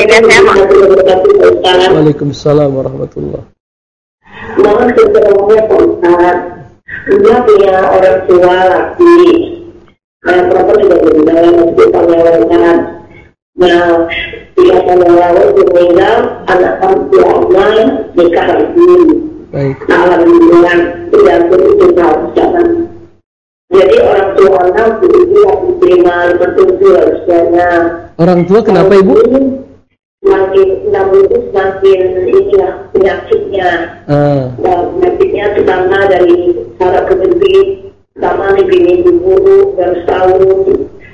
Speaker 1: Waalaikumsalam warahmatullahi.
Speaker 7: Mohon keterangannya Pak Ustaz. Dia punya orang tua laki. Nah, perempuan juga berbicara masjid pengelolaan. Nah, dia pengelolaan meninggal, anak perempuannya nikah lagi.
Speaker 1: Baik.
Speaker 7: Alhamdulillah, tidak begitu tahu jangan. Jadi orang tua anak itu yang diterima betul-betul harusnya.
Speaker 1: Orang tua kenapa Ibu?
Speaker 7: Semakin namun itu semakin inilah penyakitnya.
Speaker 1: Ah.
Speaker 7: Dan penyakitnya terutama dari cara kebentuk, pertama nih bini buruk dan setahun.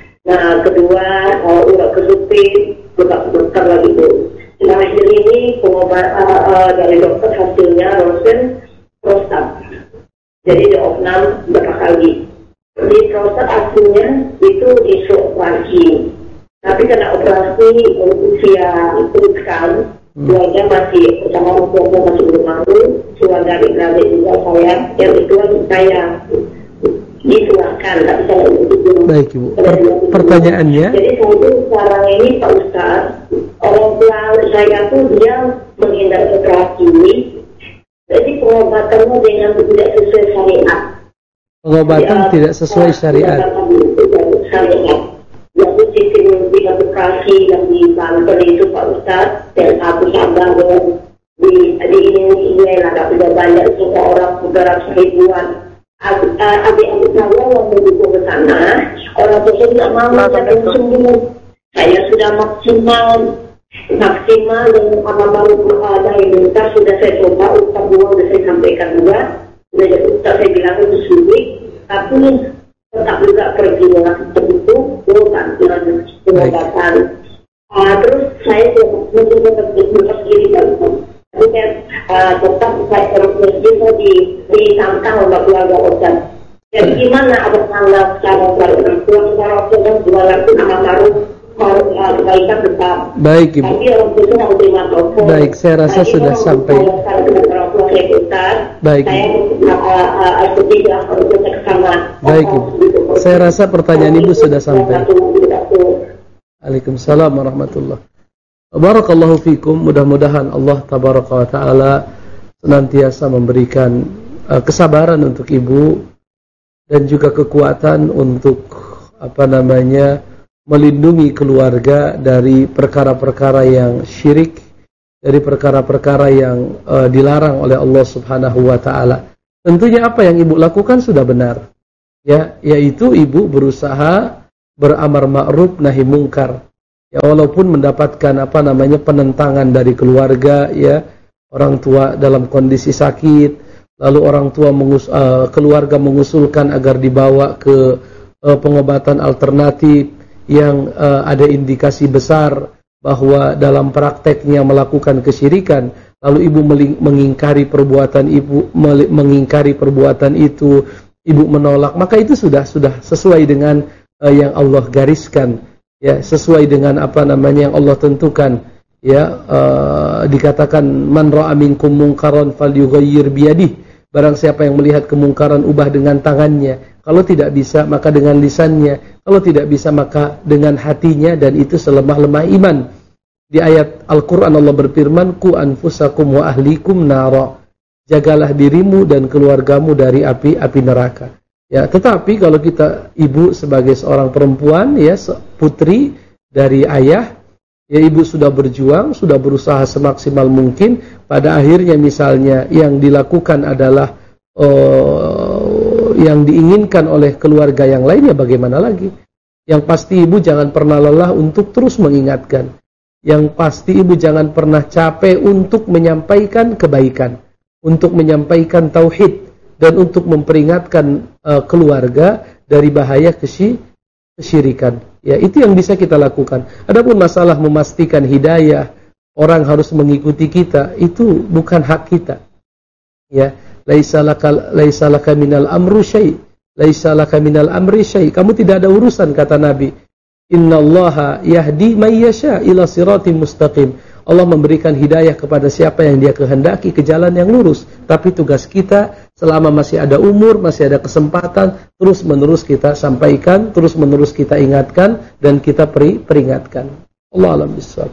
Speaker 7: Nah kedua kalau udah kesupit, buka-buka lagi itu. Nah akhir ini pengobat uh, uh, dari dokter hasilnya ronsen prostat. Jadi diopnam berapa kali. Di prostat hasilnya itu dioperasi. Tapi karena operasi usia itu kan, keluarga masih bersama orang tua masih belum mampu, keluarga adik-adik juga saya, yang itu saya dituakan, tapi saya itu.
Speaker 1: Baik Ibu, per- pertanyaannya.
Speaker 7: Jadi saya itu sekarang ini Pak Ustaz, orang tua saya tuh dia menghindar operasi, jadi pengobatannya dengan tidak sesuai syariat.
Speaker 1: Pengobatan ya, tidak sesuai syariat.
Speaker 7: Syariat. Jadi sistem operasi yang di Banten itu Pak Ustaz, dan aku sabar dengan di di ini ini ada sudah banyak semua orang saudara ribuan. Adik-adik saya yang mendukung ke sana, orang tua saya tidak mau yang sungguh. Saya sudah maksimal, maksimal dengan amal-amal dari Ustaz sudah saya coba, Ustaz dua sudah saya sampaikan juga, sudah Ustaz saya bilang itu sulit, tapi tetap juga pergi dengan itu, bukan dengan pengobatan. Terus saya mencoba untuk diri dan tapi kan tetap saya terus juga di ditantang oleh keluarga Ustaz. Jadi gimana ada tanggal secara orang tua secara orang tua walaupun anak baru baru kebaikan tetap.
Speaker 1: Baik Ibu.
Speaker 7: Tapi orang tua tidak terima telepon.
Speaker 1: Baik, saya rasa
Speaker 7: Jadi,
Speaker 1: sudah sampai.
Speaker 7: Orang tua saya Ustaz.
Speaker 1: Baik.
Speaker 7: Saya tidak harus ke sana.
Speaker 1: Baik Ibu. Saya rasa pertanyaan Ibu sudah sampai. Waalaikumsalam warahmatullahi wabarakatuh. Barakallahu fikum, mudah-mudahan Allah tabaraka wa ta'ala senantiasa memberikan uh, kesabaran untuk ibu dan juga kekuatan untuk apa namanya melindungi keluarga dari perkara-perkara yang syirik, dari perkara-perkara yang uh, dilarang oleh Allah Subhanahu wa ta'ala. Tentunya apa yang ibu lakukan sudah benar, ya, yaitu ibu berusaha beramar ma'ruf nahi mungkar. Ya, walaupun mendapatkan apa namanya penentangan dari keluarga, ya, orang tua dalam kondisi sakit, lalu orang tua mengus, uh, keluarga mengusulkan agar dibawa ke uh, pengobatan alternatif yang uh, ada indikasi besar bahwa dalam prakteknya melakukan kesyirikan, lalu ibu mengingkari perbuatan ibu, mengingkari perbuatan itu, ibu menolak, maka itu sudah sudah sesuai dengan uh, yang Allah gariskan. Ya, sesuai dengan apa namanya yang Allah tentukan, ya, uh, dikatakan man ra'a minkum munkaran falyughayyir biyadihi, barang siapa yang melihat kemungkaran ubah dengan tangannya, kalau tidak bisa maka dengan lisannya, kalau tidak bisa maka dengan hatinya, dan itu selemah-lemah iman. Di ayat Al-Qur'an Allah berfirman, qu anfusakum wa ahlikum nara, jagalah dirimu dan keluargamu dari api api neraka. Ya, tetapi kalau kita ibu sebagai seorang perempuan, ya, putri dari ayah, ya, ibu sudah berjuang, sudah berusaha semaksimal mungkin, pada akhirnya misalnya yang dilakukan adalah uh, yang diinginkan oleh keluarga yang lain, ya bagaimana lagi? Yang pasti ibu jangan pernah lelah untuk terus mengingatkan. Yang pasti ibu jangan pernah capek untuk menyampaikan kebaikan, untuk menyampaikan tauhid, dan untuk memperingatkan uh, keluarga dari bahaya kesy- kesyirikan. Ya, itu yang bisa kita lakukan. Adapun masalah memastikan hidayah, orang harus mengikuti kita, itu bukan hak kita. Ya, laisa laka laisa laka minal amru syai', laisa laka minal amri syai'. Kamu tidak ada urusan, kata Nabi. Innallaha yahdi may yasha ila siratim mustaqim. Allah memberikan hidayah kepada siapa yang Dia kehendaki ke jalan yang lurus. Tapi tugas kita selama masih ada umur, masih ada kesempatan, terus-menerus kita sampaikan, terus-menerus kita ingatkan, dan kita peri peringatkan. Allah a'lam bishawab.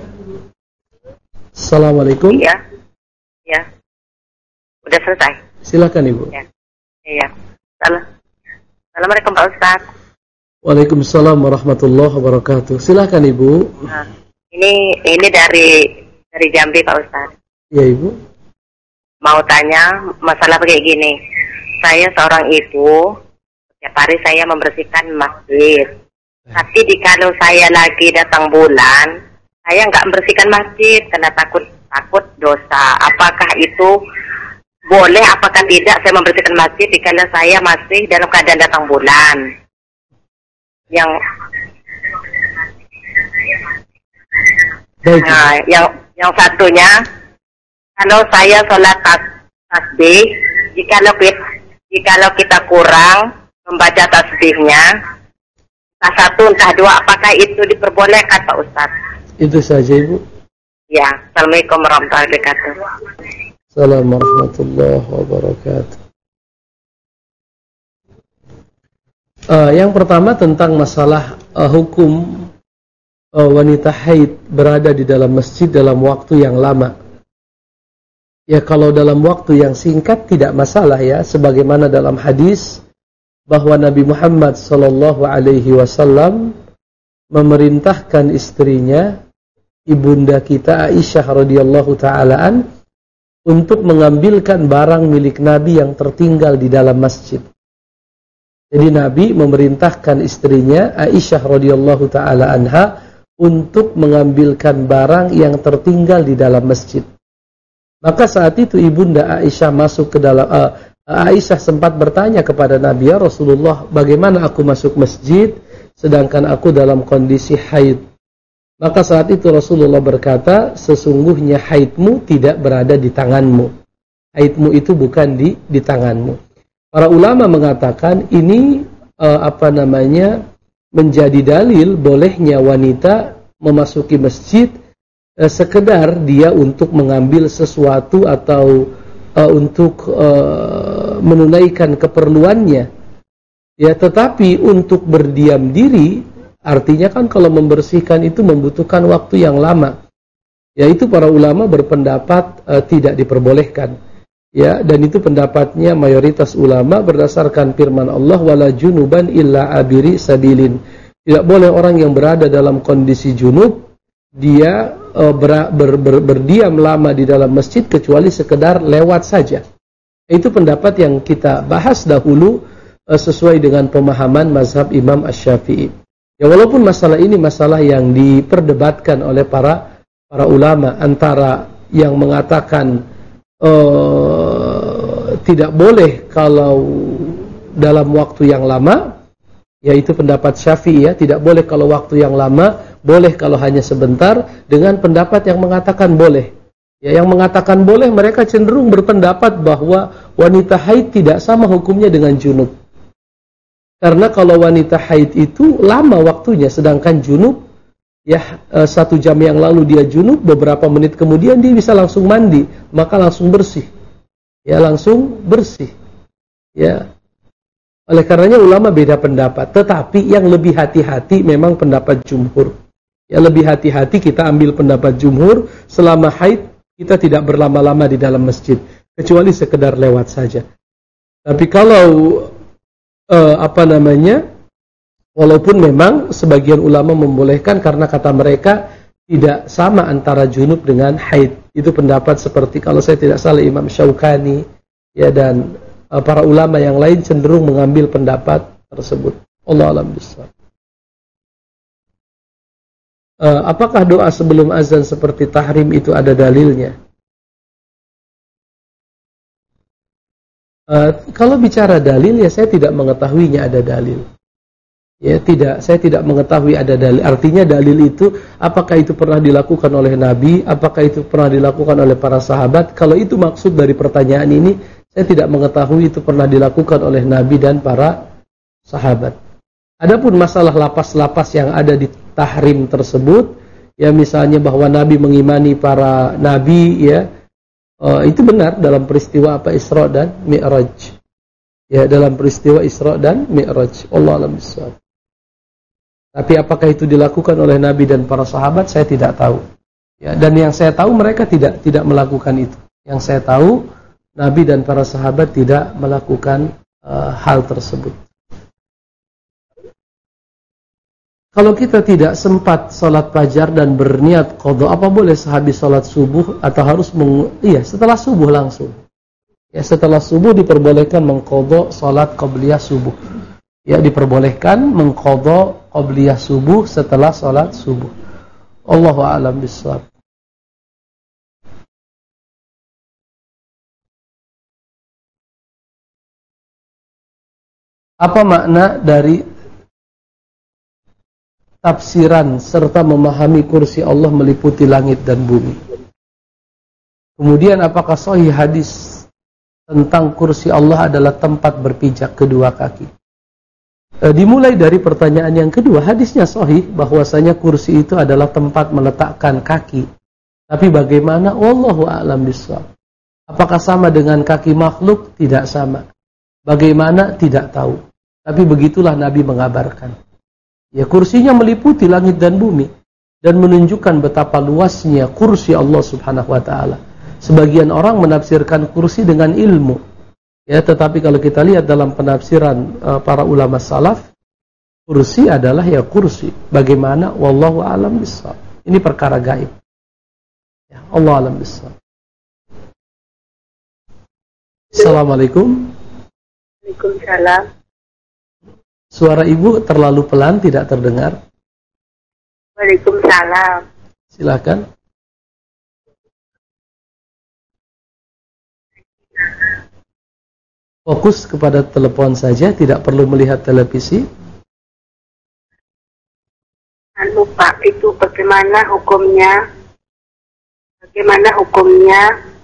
Speaker 1: Assalamualaikum.
Speaker 9: Iya. Ya. Udah selesai.
Speaker 1: Silakan Ibu.
Speaker 9: Ya. Iya. Salam. Assalamualaikum Pak Ustaz.
Speaker 1: Waalaikumsalam warahmatullahi wabarakatuh. Silakan Ibu.
Speaker 9: Nah. Ini ini dari dari Jambi Pak Ustaz.
Speaker 1: Ya Ibu.
Speaker 9: Mau tanya masalah kayak gini. Saya seorang ibu, setiap hari saya membersihkan masjid. Tapi di kalau saya lagi datang bulan, saya nggak membersihkan masjid karena takut takut dosa. Apakah itu boleh? Apakah tidak saya membersihkan masjid di kalau saya masih dalam keadaan datang bulan? Yang
Speaker 1: Baik.
Speaker 9: Nah, yang yang satunya, kalau saya sholat tas- tasbih, jikalau kita, jikalau kita kurang membaca tasbihnya, entah satu entah dua, apakah itu diperbolehkan Pak Ustaz?
Speaker 1: Itu saja Ibu.
Speaker 9: Ya, Assalamualaikum warahmatullahi wabarakatuh.
Speaker 1: Assalamualaikum warahmatullahi wabarakatuh. Uh, yang pertama tentang masalah uh, hukum uh, wanita haid berada di dalam masjid dalam waktu yang lama. Ya, kalau dalam waktu yang singkat tidak masalah ya, sebagaimana dalam hadis bahwa Nabi Muhammad sallallahu alaihi wasallam memerintahkan istrinya, ibunda kita Aisyah radhiyallahu taala an, untuk mengambilkan barang milik Nabi yang tertinggal di dalam masjid. Jadi Nabi memerintahkan istrinya Aisyah radhiyallahu taala anha untuk mengambilkan barang yang tertinggal di dalam masjid. Maka saat itu ibunda Aisyah masuk ke dalam uh, Aisyah sempat bertanya kepada Nabi, ya Rasulullah, bagaimana aku masuk masjid sedangkan aku dalam kondisi haid? Maka saat itu Rasulullah berkata, sesungguhnya haidmu tidak berada di tanganmu. Haidmu itu bukan di di tanganmu. Para ulama mengatakan ini uh, apa namanya menjadi dalil bolehnya wanita memasuki masjid uh, sekedar dia untuk mengambil sesuatu atau Uh, untuk uh, menunaikan keperluannya. Ya, tetapi untuk berdiam diri, artinya kan kalau membersihkan itu membutuhkan waktu yang lama. Yaitu para ulama berpendapat uh, tidak diperbolehkan. Ya, dan itu pendapatnya mayoritas ulama berdasarkan firman Allah, wala junuban illa abiri sabilin. Tidak boleh orang yang berada dalam kondisi junub dia uh, ber, ber, ber, berdiam lama di dalam masjid kecuali sekedar lewat saja. Itu pendapat yang kita bahas dahulu uh, sesuai dengan pemahaman mazhab Imam Asy-Syafi'i. Ya, walaupun masalah ini masalah yang diperdebatkan oleh para para ulama, antara yang mengatakan uh, tidak boleh kalau dalam waktu yang lama, yaitu pendapat Syafi'i ya, tidak boleh kalau waktu yang lama, boleh kalau hanya sebentar, dengan pendapat yang mengatakan boleh. Ya, yang mengatakan boleh mereka cenderung berpendapat bahwa wanita haid tidak sama hukumnya dengan junub. Karena kalau wanita haid itu lama waktunya, sedangkan junub ya satu jam yang lalu dia junub, beberapa menit kemudian dia bisa langsung mandi, maka langsung bersih. Ya, langsung bersih. Ya. Oleh karenanya ulama beda pendapat, tetapi yang lebih hati-hati memang pendapat jumhur. Ya, lebih hati-hati kita ambil pendapat jumhur, selama haid kita tidak berlama-lama di dalam masjid, kecuali sekedar lewat saja. Tapi kalau eh, apa namanya, walaupun memang sebagian ulama membolehkan karena kata mereka tidak sama antara junub dengan haid. Itu pendapat seperti kalau saya tidak salah Imam Syaukani ya, dan eh, para ulama yang lain cenderung mengambil pendapat tersebut. Allah a'lam bishawab. Uh, apakah doa sebelum azan seperti tahrim itu ada dalilnya? Uh, kalau bicara dalil ya saya tidak mengetahuinya ada dalil. Ya tidak, saya tidak mengetahui ada dalil. Artinya dalil itu apakah itu pernah dilakukan oleh Nabi, apakah itu pernah dilakukan oleh para sahabat? Kalau itu maksud dari pertanyaan ini, saya tidak mengetahui itu pernah dilakukan oleh Nabi dan para sahabat. Adapun masalah lapas-lapas yang ada di tahrim tersebut, ya misalnya bahwa Nabi mengimani para nabi, ya uh, itu benar dalam peristiwa apa Isra dan Mi'raj. Ya, dalam peristiwa Isra dan Mi'raj. Allah a'lam bishawab. Tapi apakah itu dilakukan oleh Nabi dan para sahabat, saya tidak tahu. Ya, dan yang saya tahu mereka tidak tidak melakukan itu. Yang saya tahu Nabi dan para sahabat tidak melakukan uh, hal tersebut. Kalau kita tidak sempat sholat fajar dan berniat qadha, apa boleh sehabis sholat subuh atau harus meng... iya setelah subuh langsung. Ya, setelah subuh diperbolehkan mengqadha sholat qabliyah subuh. Ya, diperbolehkan mengqadha qabliyah subuh setelah sholat subuh. Allahu a'lam bishawab. Apa makna dari tafsiran serta memahami kursi Allah meliputi langit dan bumi. Kemudian apakah sahih hadis tentang kursi Allah adalah tempat berpijak kedua kaki? E, dimulai dari pertanyaan yang kedua, hadisnya sahih bahwasanya kursi itu adalah tempat meletakkan kaki. Tapi bagaimana? Wallahu a'lam bishawab. Apakah sama dengan kaki makhluk? Tidak sama. Bagaimana? Tidak tahu. Tapi begitulah Nabi mengabarkan. Ya, kursinya meliputi langit dan bumi dan menunjukkan betapa luasnya kursi Allah Subhanahu wa taala. Sebagian orang menafsirkan kursi dengan ilmu. Ya, tetapi kalau kita lihat dalam penafsiran uh, para ulama salaf, kursi adalah ya kursi. Bagaimana? Wallahu a'lam bishawab. Ini perkara gaib. Ya, Allah a'lam bishawab. Assalamualaikum.
Speaker 9: Waalaikumsalam.
Speaker 1: Suara ibu terlalu pelan, tidak terdengar.
Speaker 9: Waalaikumsalam.
Speaker 1: Silakan. Fokus kepada telepon saja, tidak perlu melihat televisi.
Speaker 9: Anu Pak, itu bagaimana hukumnya? Bagaimana hukumnya?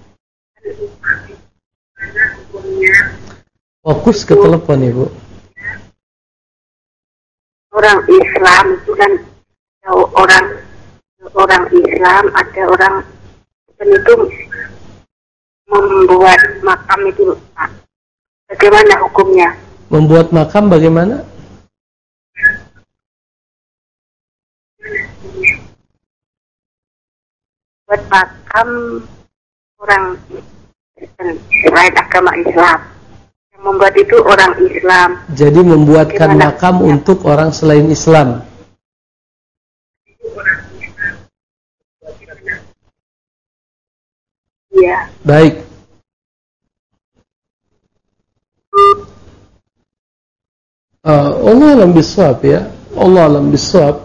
Speaker 1: Fokus ke telepon ibu.
Speaker 9: Orang Islam itu kan orang orang Islam, ada orang itu membuat makam itu, Pak. Bagaimana hukumnya?
Speaker 1: Membuat makam bagaimana?
Speaker 9: Buat makam orang selain agama Islam. Yang membuat itu orang Islam.
Speaker 1: Jadi membuatkan
Speaker 9: Bagaimana
Speaker 1: makam
Speaker 9: hukumnya?
Speaker 1: untuk orang selain Islam.
Speaker 9: Iya.
Speaker 1: Baik. Uh, Allah alam bisawab ya. Allah alam bisawab.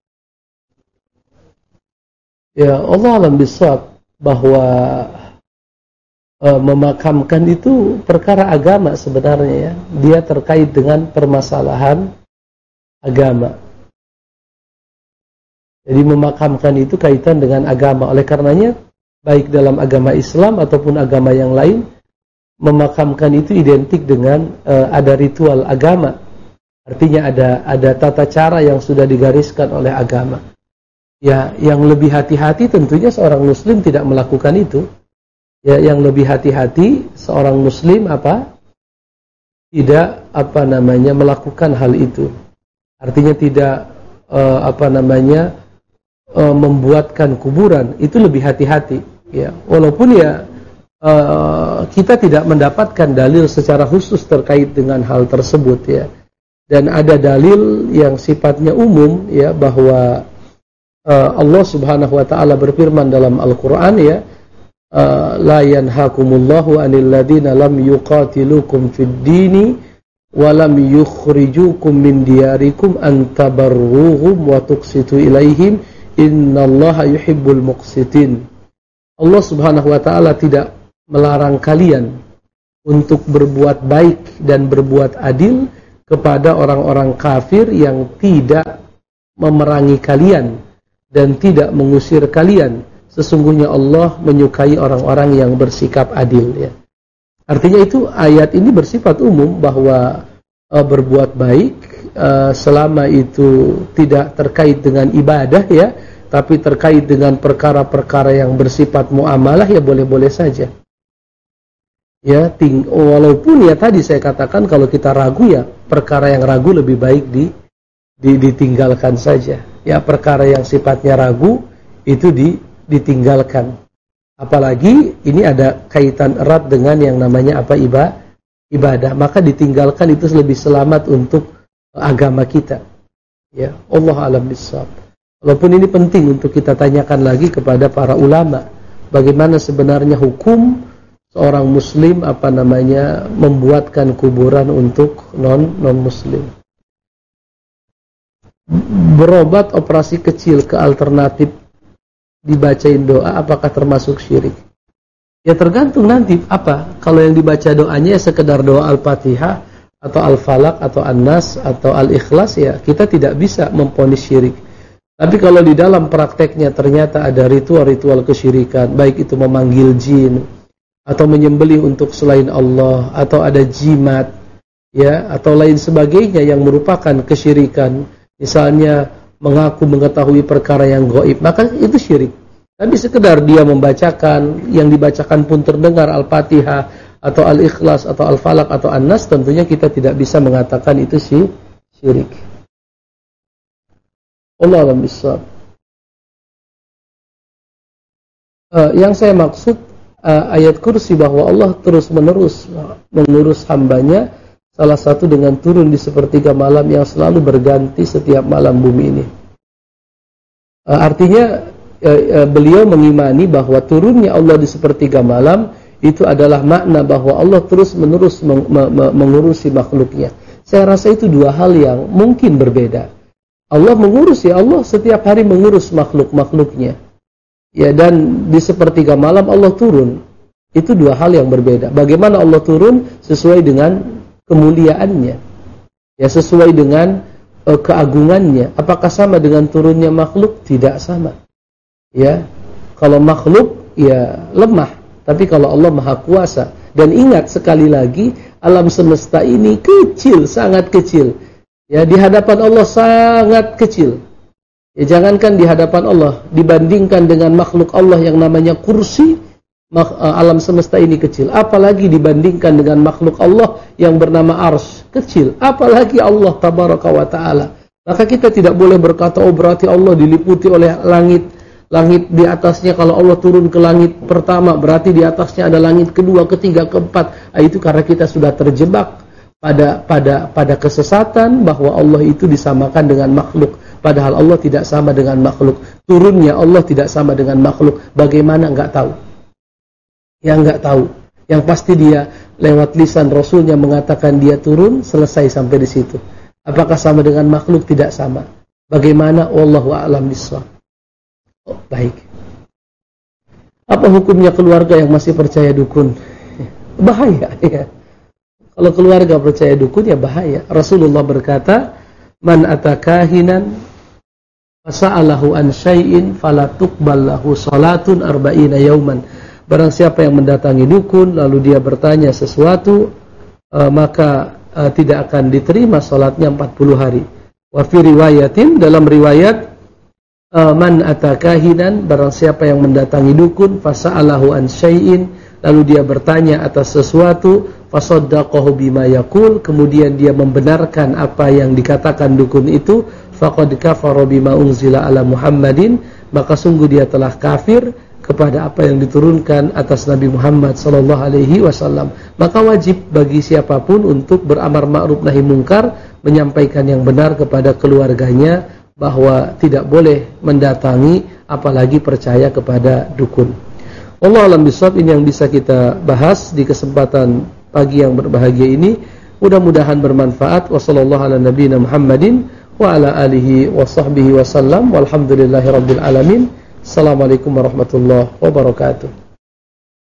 Speaker 1: Ya, Allah alam bisawab bahwa uh, memakamkan itu perkara agama sebenarnya ya. Dia terkait dengan permasalahan agama. Jadi memakamkan itu kaitan dengan agama. Oleh karenanya baik dalam agama Islam ataupun agama yang lain, memakamkan itu identik dengan uh, ada ritual agama. Artinya ada ada tata cara yang sudah digariskan oleh agama. Ya, yang lebih hati-hati tentunya seorang muslim tidak melakukan itu. Ya, yang lebih hati-hati seorang muslim apa? Tidak apa namanya melakukan hal itu. Artinya tidak uh, apa namanya uh, membuatkan kuburan, itu lebih hati-hati. Ya, walaupun ya uh, kita tidak mendapatkan dalil secara khusus terkait dengan hal tersebut ya. Dan ada dalil yang sifatnya umum ya, bahwa uh, Allah Subhanahu wa taala berfirman dalam Al-Qur'an ya, uh, la yanhakumullahu 'anil ladzina lam yuqatilukum fid dini wa lam yukhrijukum min diyarikum an tabarruhum wa tuqsitu ilaihim innallaha yuhibbul muqsitin. Allah Subhanahu wa taala tidak melarang kalian untuk berbuat baik dan berbuat adil kepada orang-orang kafir yang tidak memerangi kalian dan tidak mengusir kalian. Sesungguhnya Allah menyukai orang-orang yang bersikap adil ya. Artinya itu ayat ini bersifat umum bahwa uh, berbuat baik uh, selama itu tidak terkait dengan ibadah ya, tapi terkait dengan perkara-perkara yang bersifat muamalah ya boleh-boleh saja. Ya, ting walaupun ya tadi saya katakan kalau kita ragu ya perkara yang ragu lebih baik di, di ditinggalkan saja. Ya, perkara yang sifatnya ragu itu di, ditinggalkan. Apalagi ini ada kaitan erat dengan yang namanya apa ibadah, ibadah. Maka ditinggalkan itu lebih selamat untuk agama kita. Ya, Allah alam bissawab. Walaupun ini penting untuk kita tanyakan lagi kepada para ulama, bagaimana sebenarnya hukum seorang muslim apa namanya membuatkan kuburan untuk non non muslim. Berobat operasi kecil ke alternatif dibacain doa apakah termasuk syirik? Ya tergantung nanti apa. Kalau yang dibaca doanya sekedar doa Al-Fatihah atau Al-Falaq atau An-Nas atau Al-Ikhlas, ya kita tidak bisa memponis syirik. Tapi kalau di dalam prakteknya ternyata ada ritual-ritual kesyirikan, baik itu memanggil jin atau menyembelih untuk selain Allah, atau ada jimat, ya, atau lain sebagainya yang merupakan kesyirikan, misalnya mengaku mengetahui perkara yang gaib, maka itu syirik. Tapi sekedar dia membacakan, yang dibacakan pun terdengar Al-Fatihah atau Al-Ikhlas atau Al-Falaq atau An-Nas, tentunya kita tidak bisa mengatakan itu syirik. Allah a'lam bishawab. Uh, yang saya maksud uh, ayat kursi bahwa Allah terus menerus mengurus hambanya, salah satu dengan turun di sepertiga malam yang selalu berganti setiap malam bumi ini. Uh, artinya uh, uh, beliau mengimani bahwa turunnya Allah di sepertiga malam itu adalah makna bahwa Allah terus menerus meng- meng- mengurusi makhluknya. Saya rasa itu dua hal yang mungkin berbeda. Allah mengurus, ya Allah setiap hari mengurus makhluk-makhluknya. Ya, dan di sepertiga malam Allah turun. Itu dua hal yang berbeda. Bagaimana Allah turun? Sesuai dengan kemuliaannya. Ya, sesuai dengan uh, keagungannya. Apakah sama dengan turunnya makhluk? Tidak sama. Ya. Kalau makhluk ya lemah. Tapi kalau Allah Maha Kuasa, dan ingat sekali lagi, alam semesta ini kecil, sangat kecil. Ya, di hadapan Allah sangat kecil. Ya, jangankan di hadapan Allah, dibandingkan dengan makhluk Allah yang namanya kursi, mak, uh, alam semesta ini kecil. Apalagi dibandingkan dengan makhluk Allah yang bernama Arsy, kecil. Apalagi Allah Tabaraka wa Ta'ala. Maka kita tidak boleh berkata, oh berarti Allah diliputi oleh langit. Langit di atasnya, kalau Allah turun ke langit pertama, berarti di atasnya ada langit kedua, ketiga, keempat. Nah, itu karena kita sudah terjebak pada pada pada kesesatan bahwa Allah itu disamakan dengan makhluk. Padahal Allah tidak sama dengan makhluk. Turunnya Allah tidak sama dengan makhluk. Bagaimana? Enggak tahu. Yang enggak tahu. Yang pasti dia lewat lisan Rasulnya mengatakan dia turun, selesai sampai di situ. Apakah sama dengan makhluk? Tidak sama. Bagaimana? Wallahu a'lam bishawab. Oh, baik. Apa hukumnya keluarga yang masih percaya dukun? Bahaya, ya. Kalau keluarga percaya dukun, ya bahaya. Rasulullah berkata, man atakahinan fasa'alahu an syai'in fala tuqbal lahu salatun arba'ina yauman. Barang siapa yang mendatangi dukun lalu dia bertanya sesuatu, uh, maka uh, tidak akan diterima salatnya empat puluh hari. Wa fi riwayatin, dalam riwayat, man atakahinan, barang siapa yang mendatangi dukun, fasa'alahu an syai'in, lalu dia bertanya atas sesuatu, fasaddaqahu bima yaqul, kemudian dia membenarkan apa yang dikatakan dukun itu, faqad kafara bima unzila ala Muhammadin, maka sungguh dia telah kafir kepada apa yang diturunkan atas Nabi Muhammad sallallahu alaihi wasallam. Maka wajib bagi siapapun untuk beramar ma'ruf nahi mungkar, menyampaikan yang benar kepada keluarganya, bahwa tidak boleh mendatangi apalagi percaya kepada dukun. Wallahu a'lam bishawab. Ini yang bisa kita bahas di kesempatan pagi yang berbahagia ini. Mudah-mudahan bermanfaat. Wassallallahu ala nabiyina Muhammadin wa ala alihi wa sahbihi wasallam. Walhamdulillahi rabbil alamin. Assalamualaikum warahmatullahi wabarakatuh.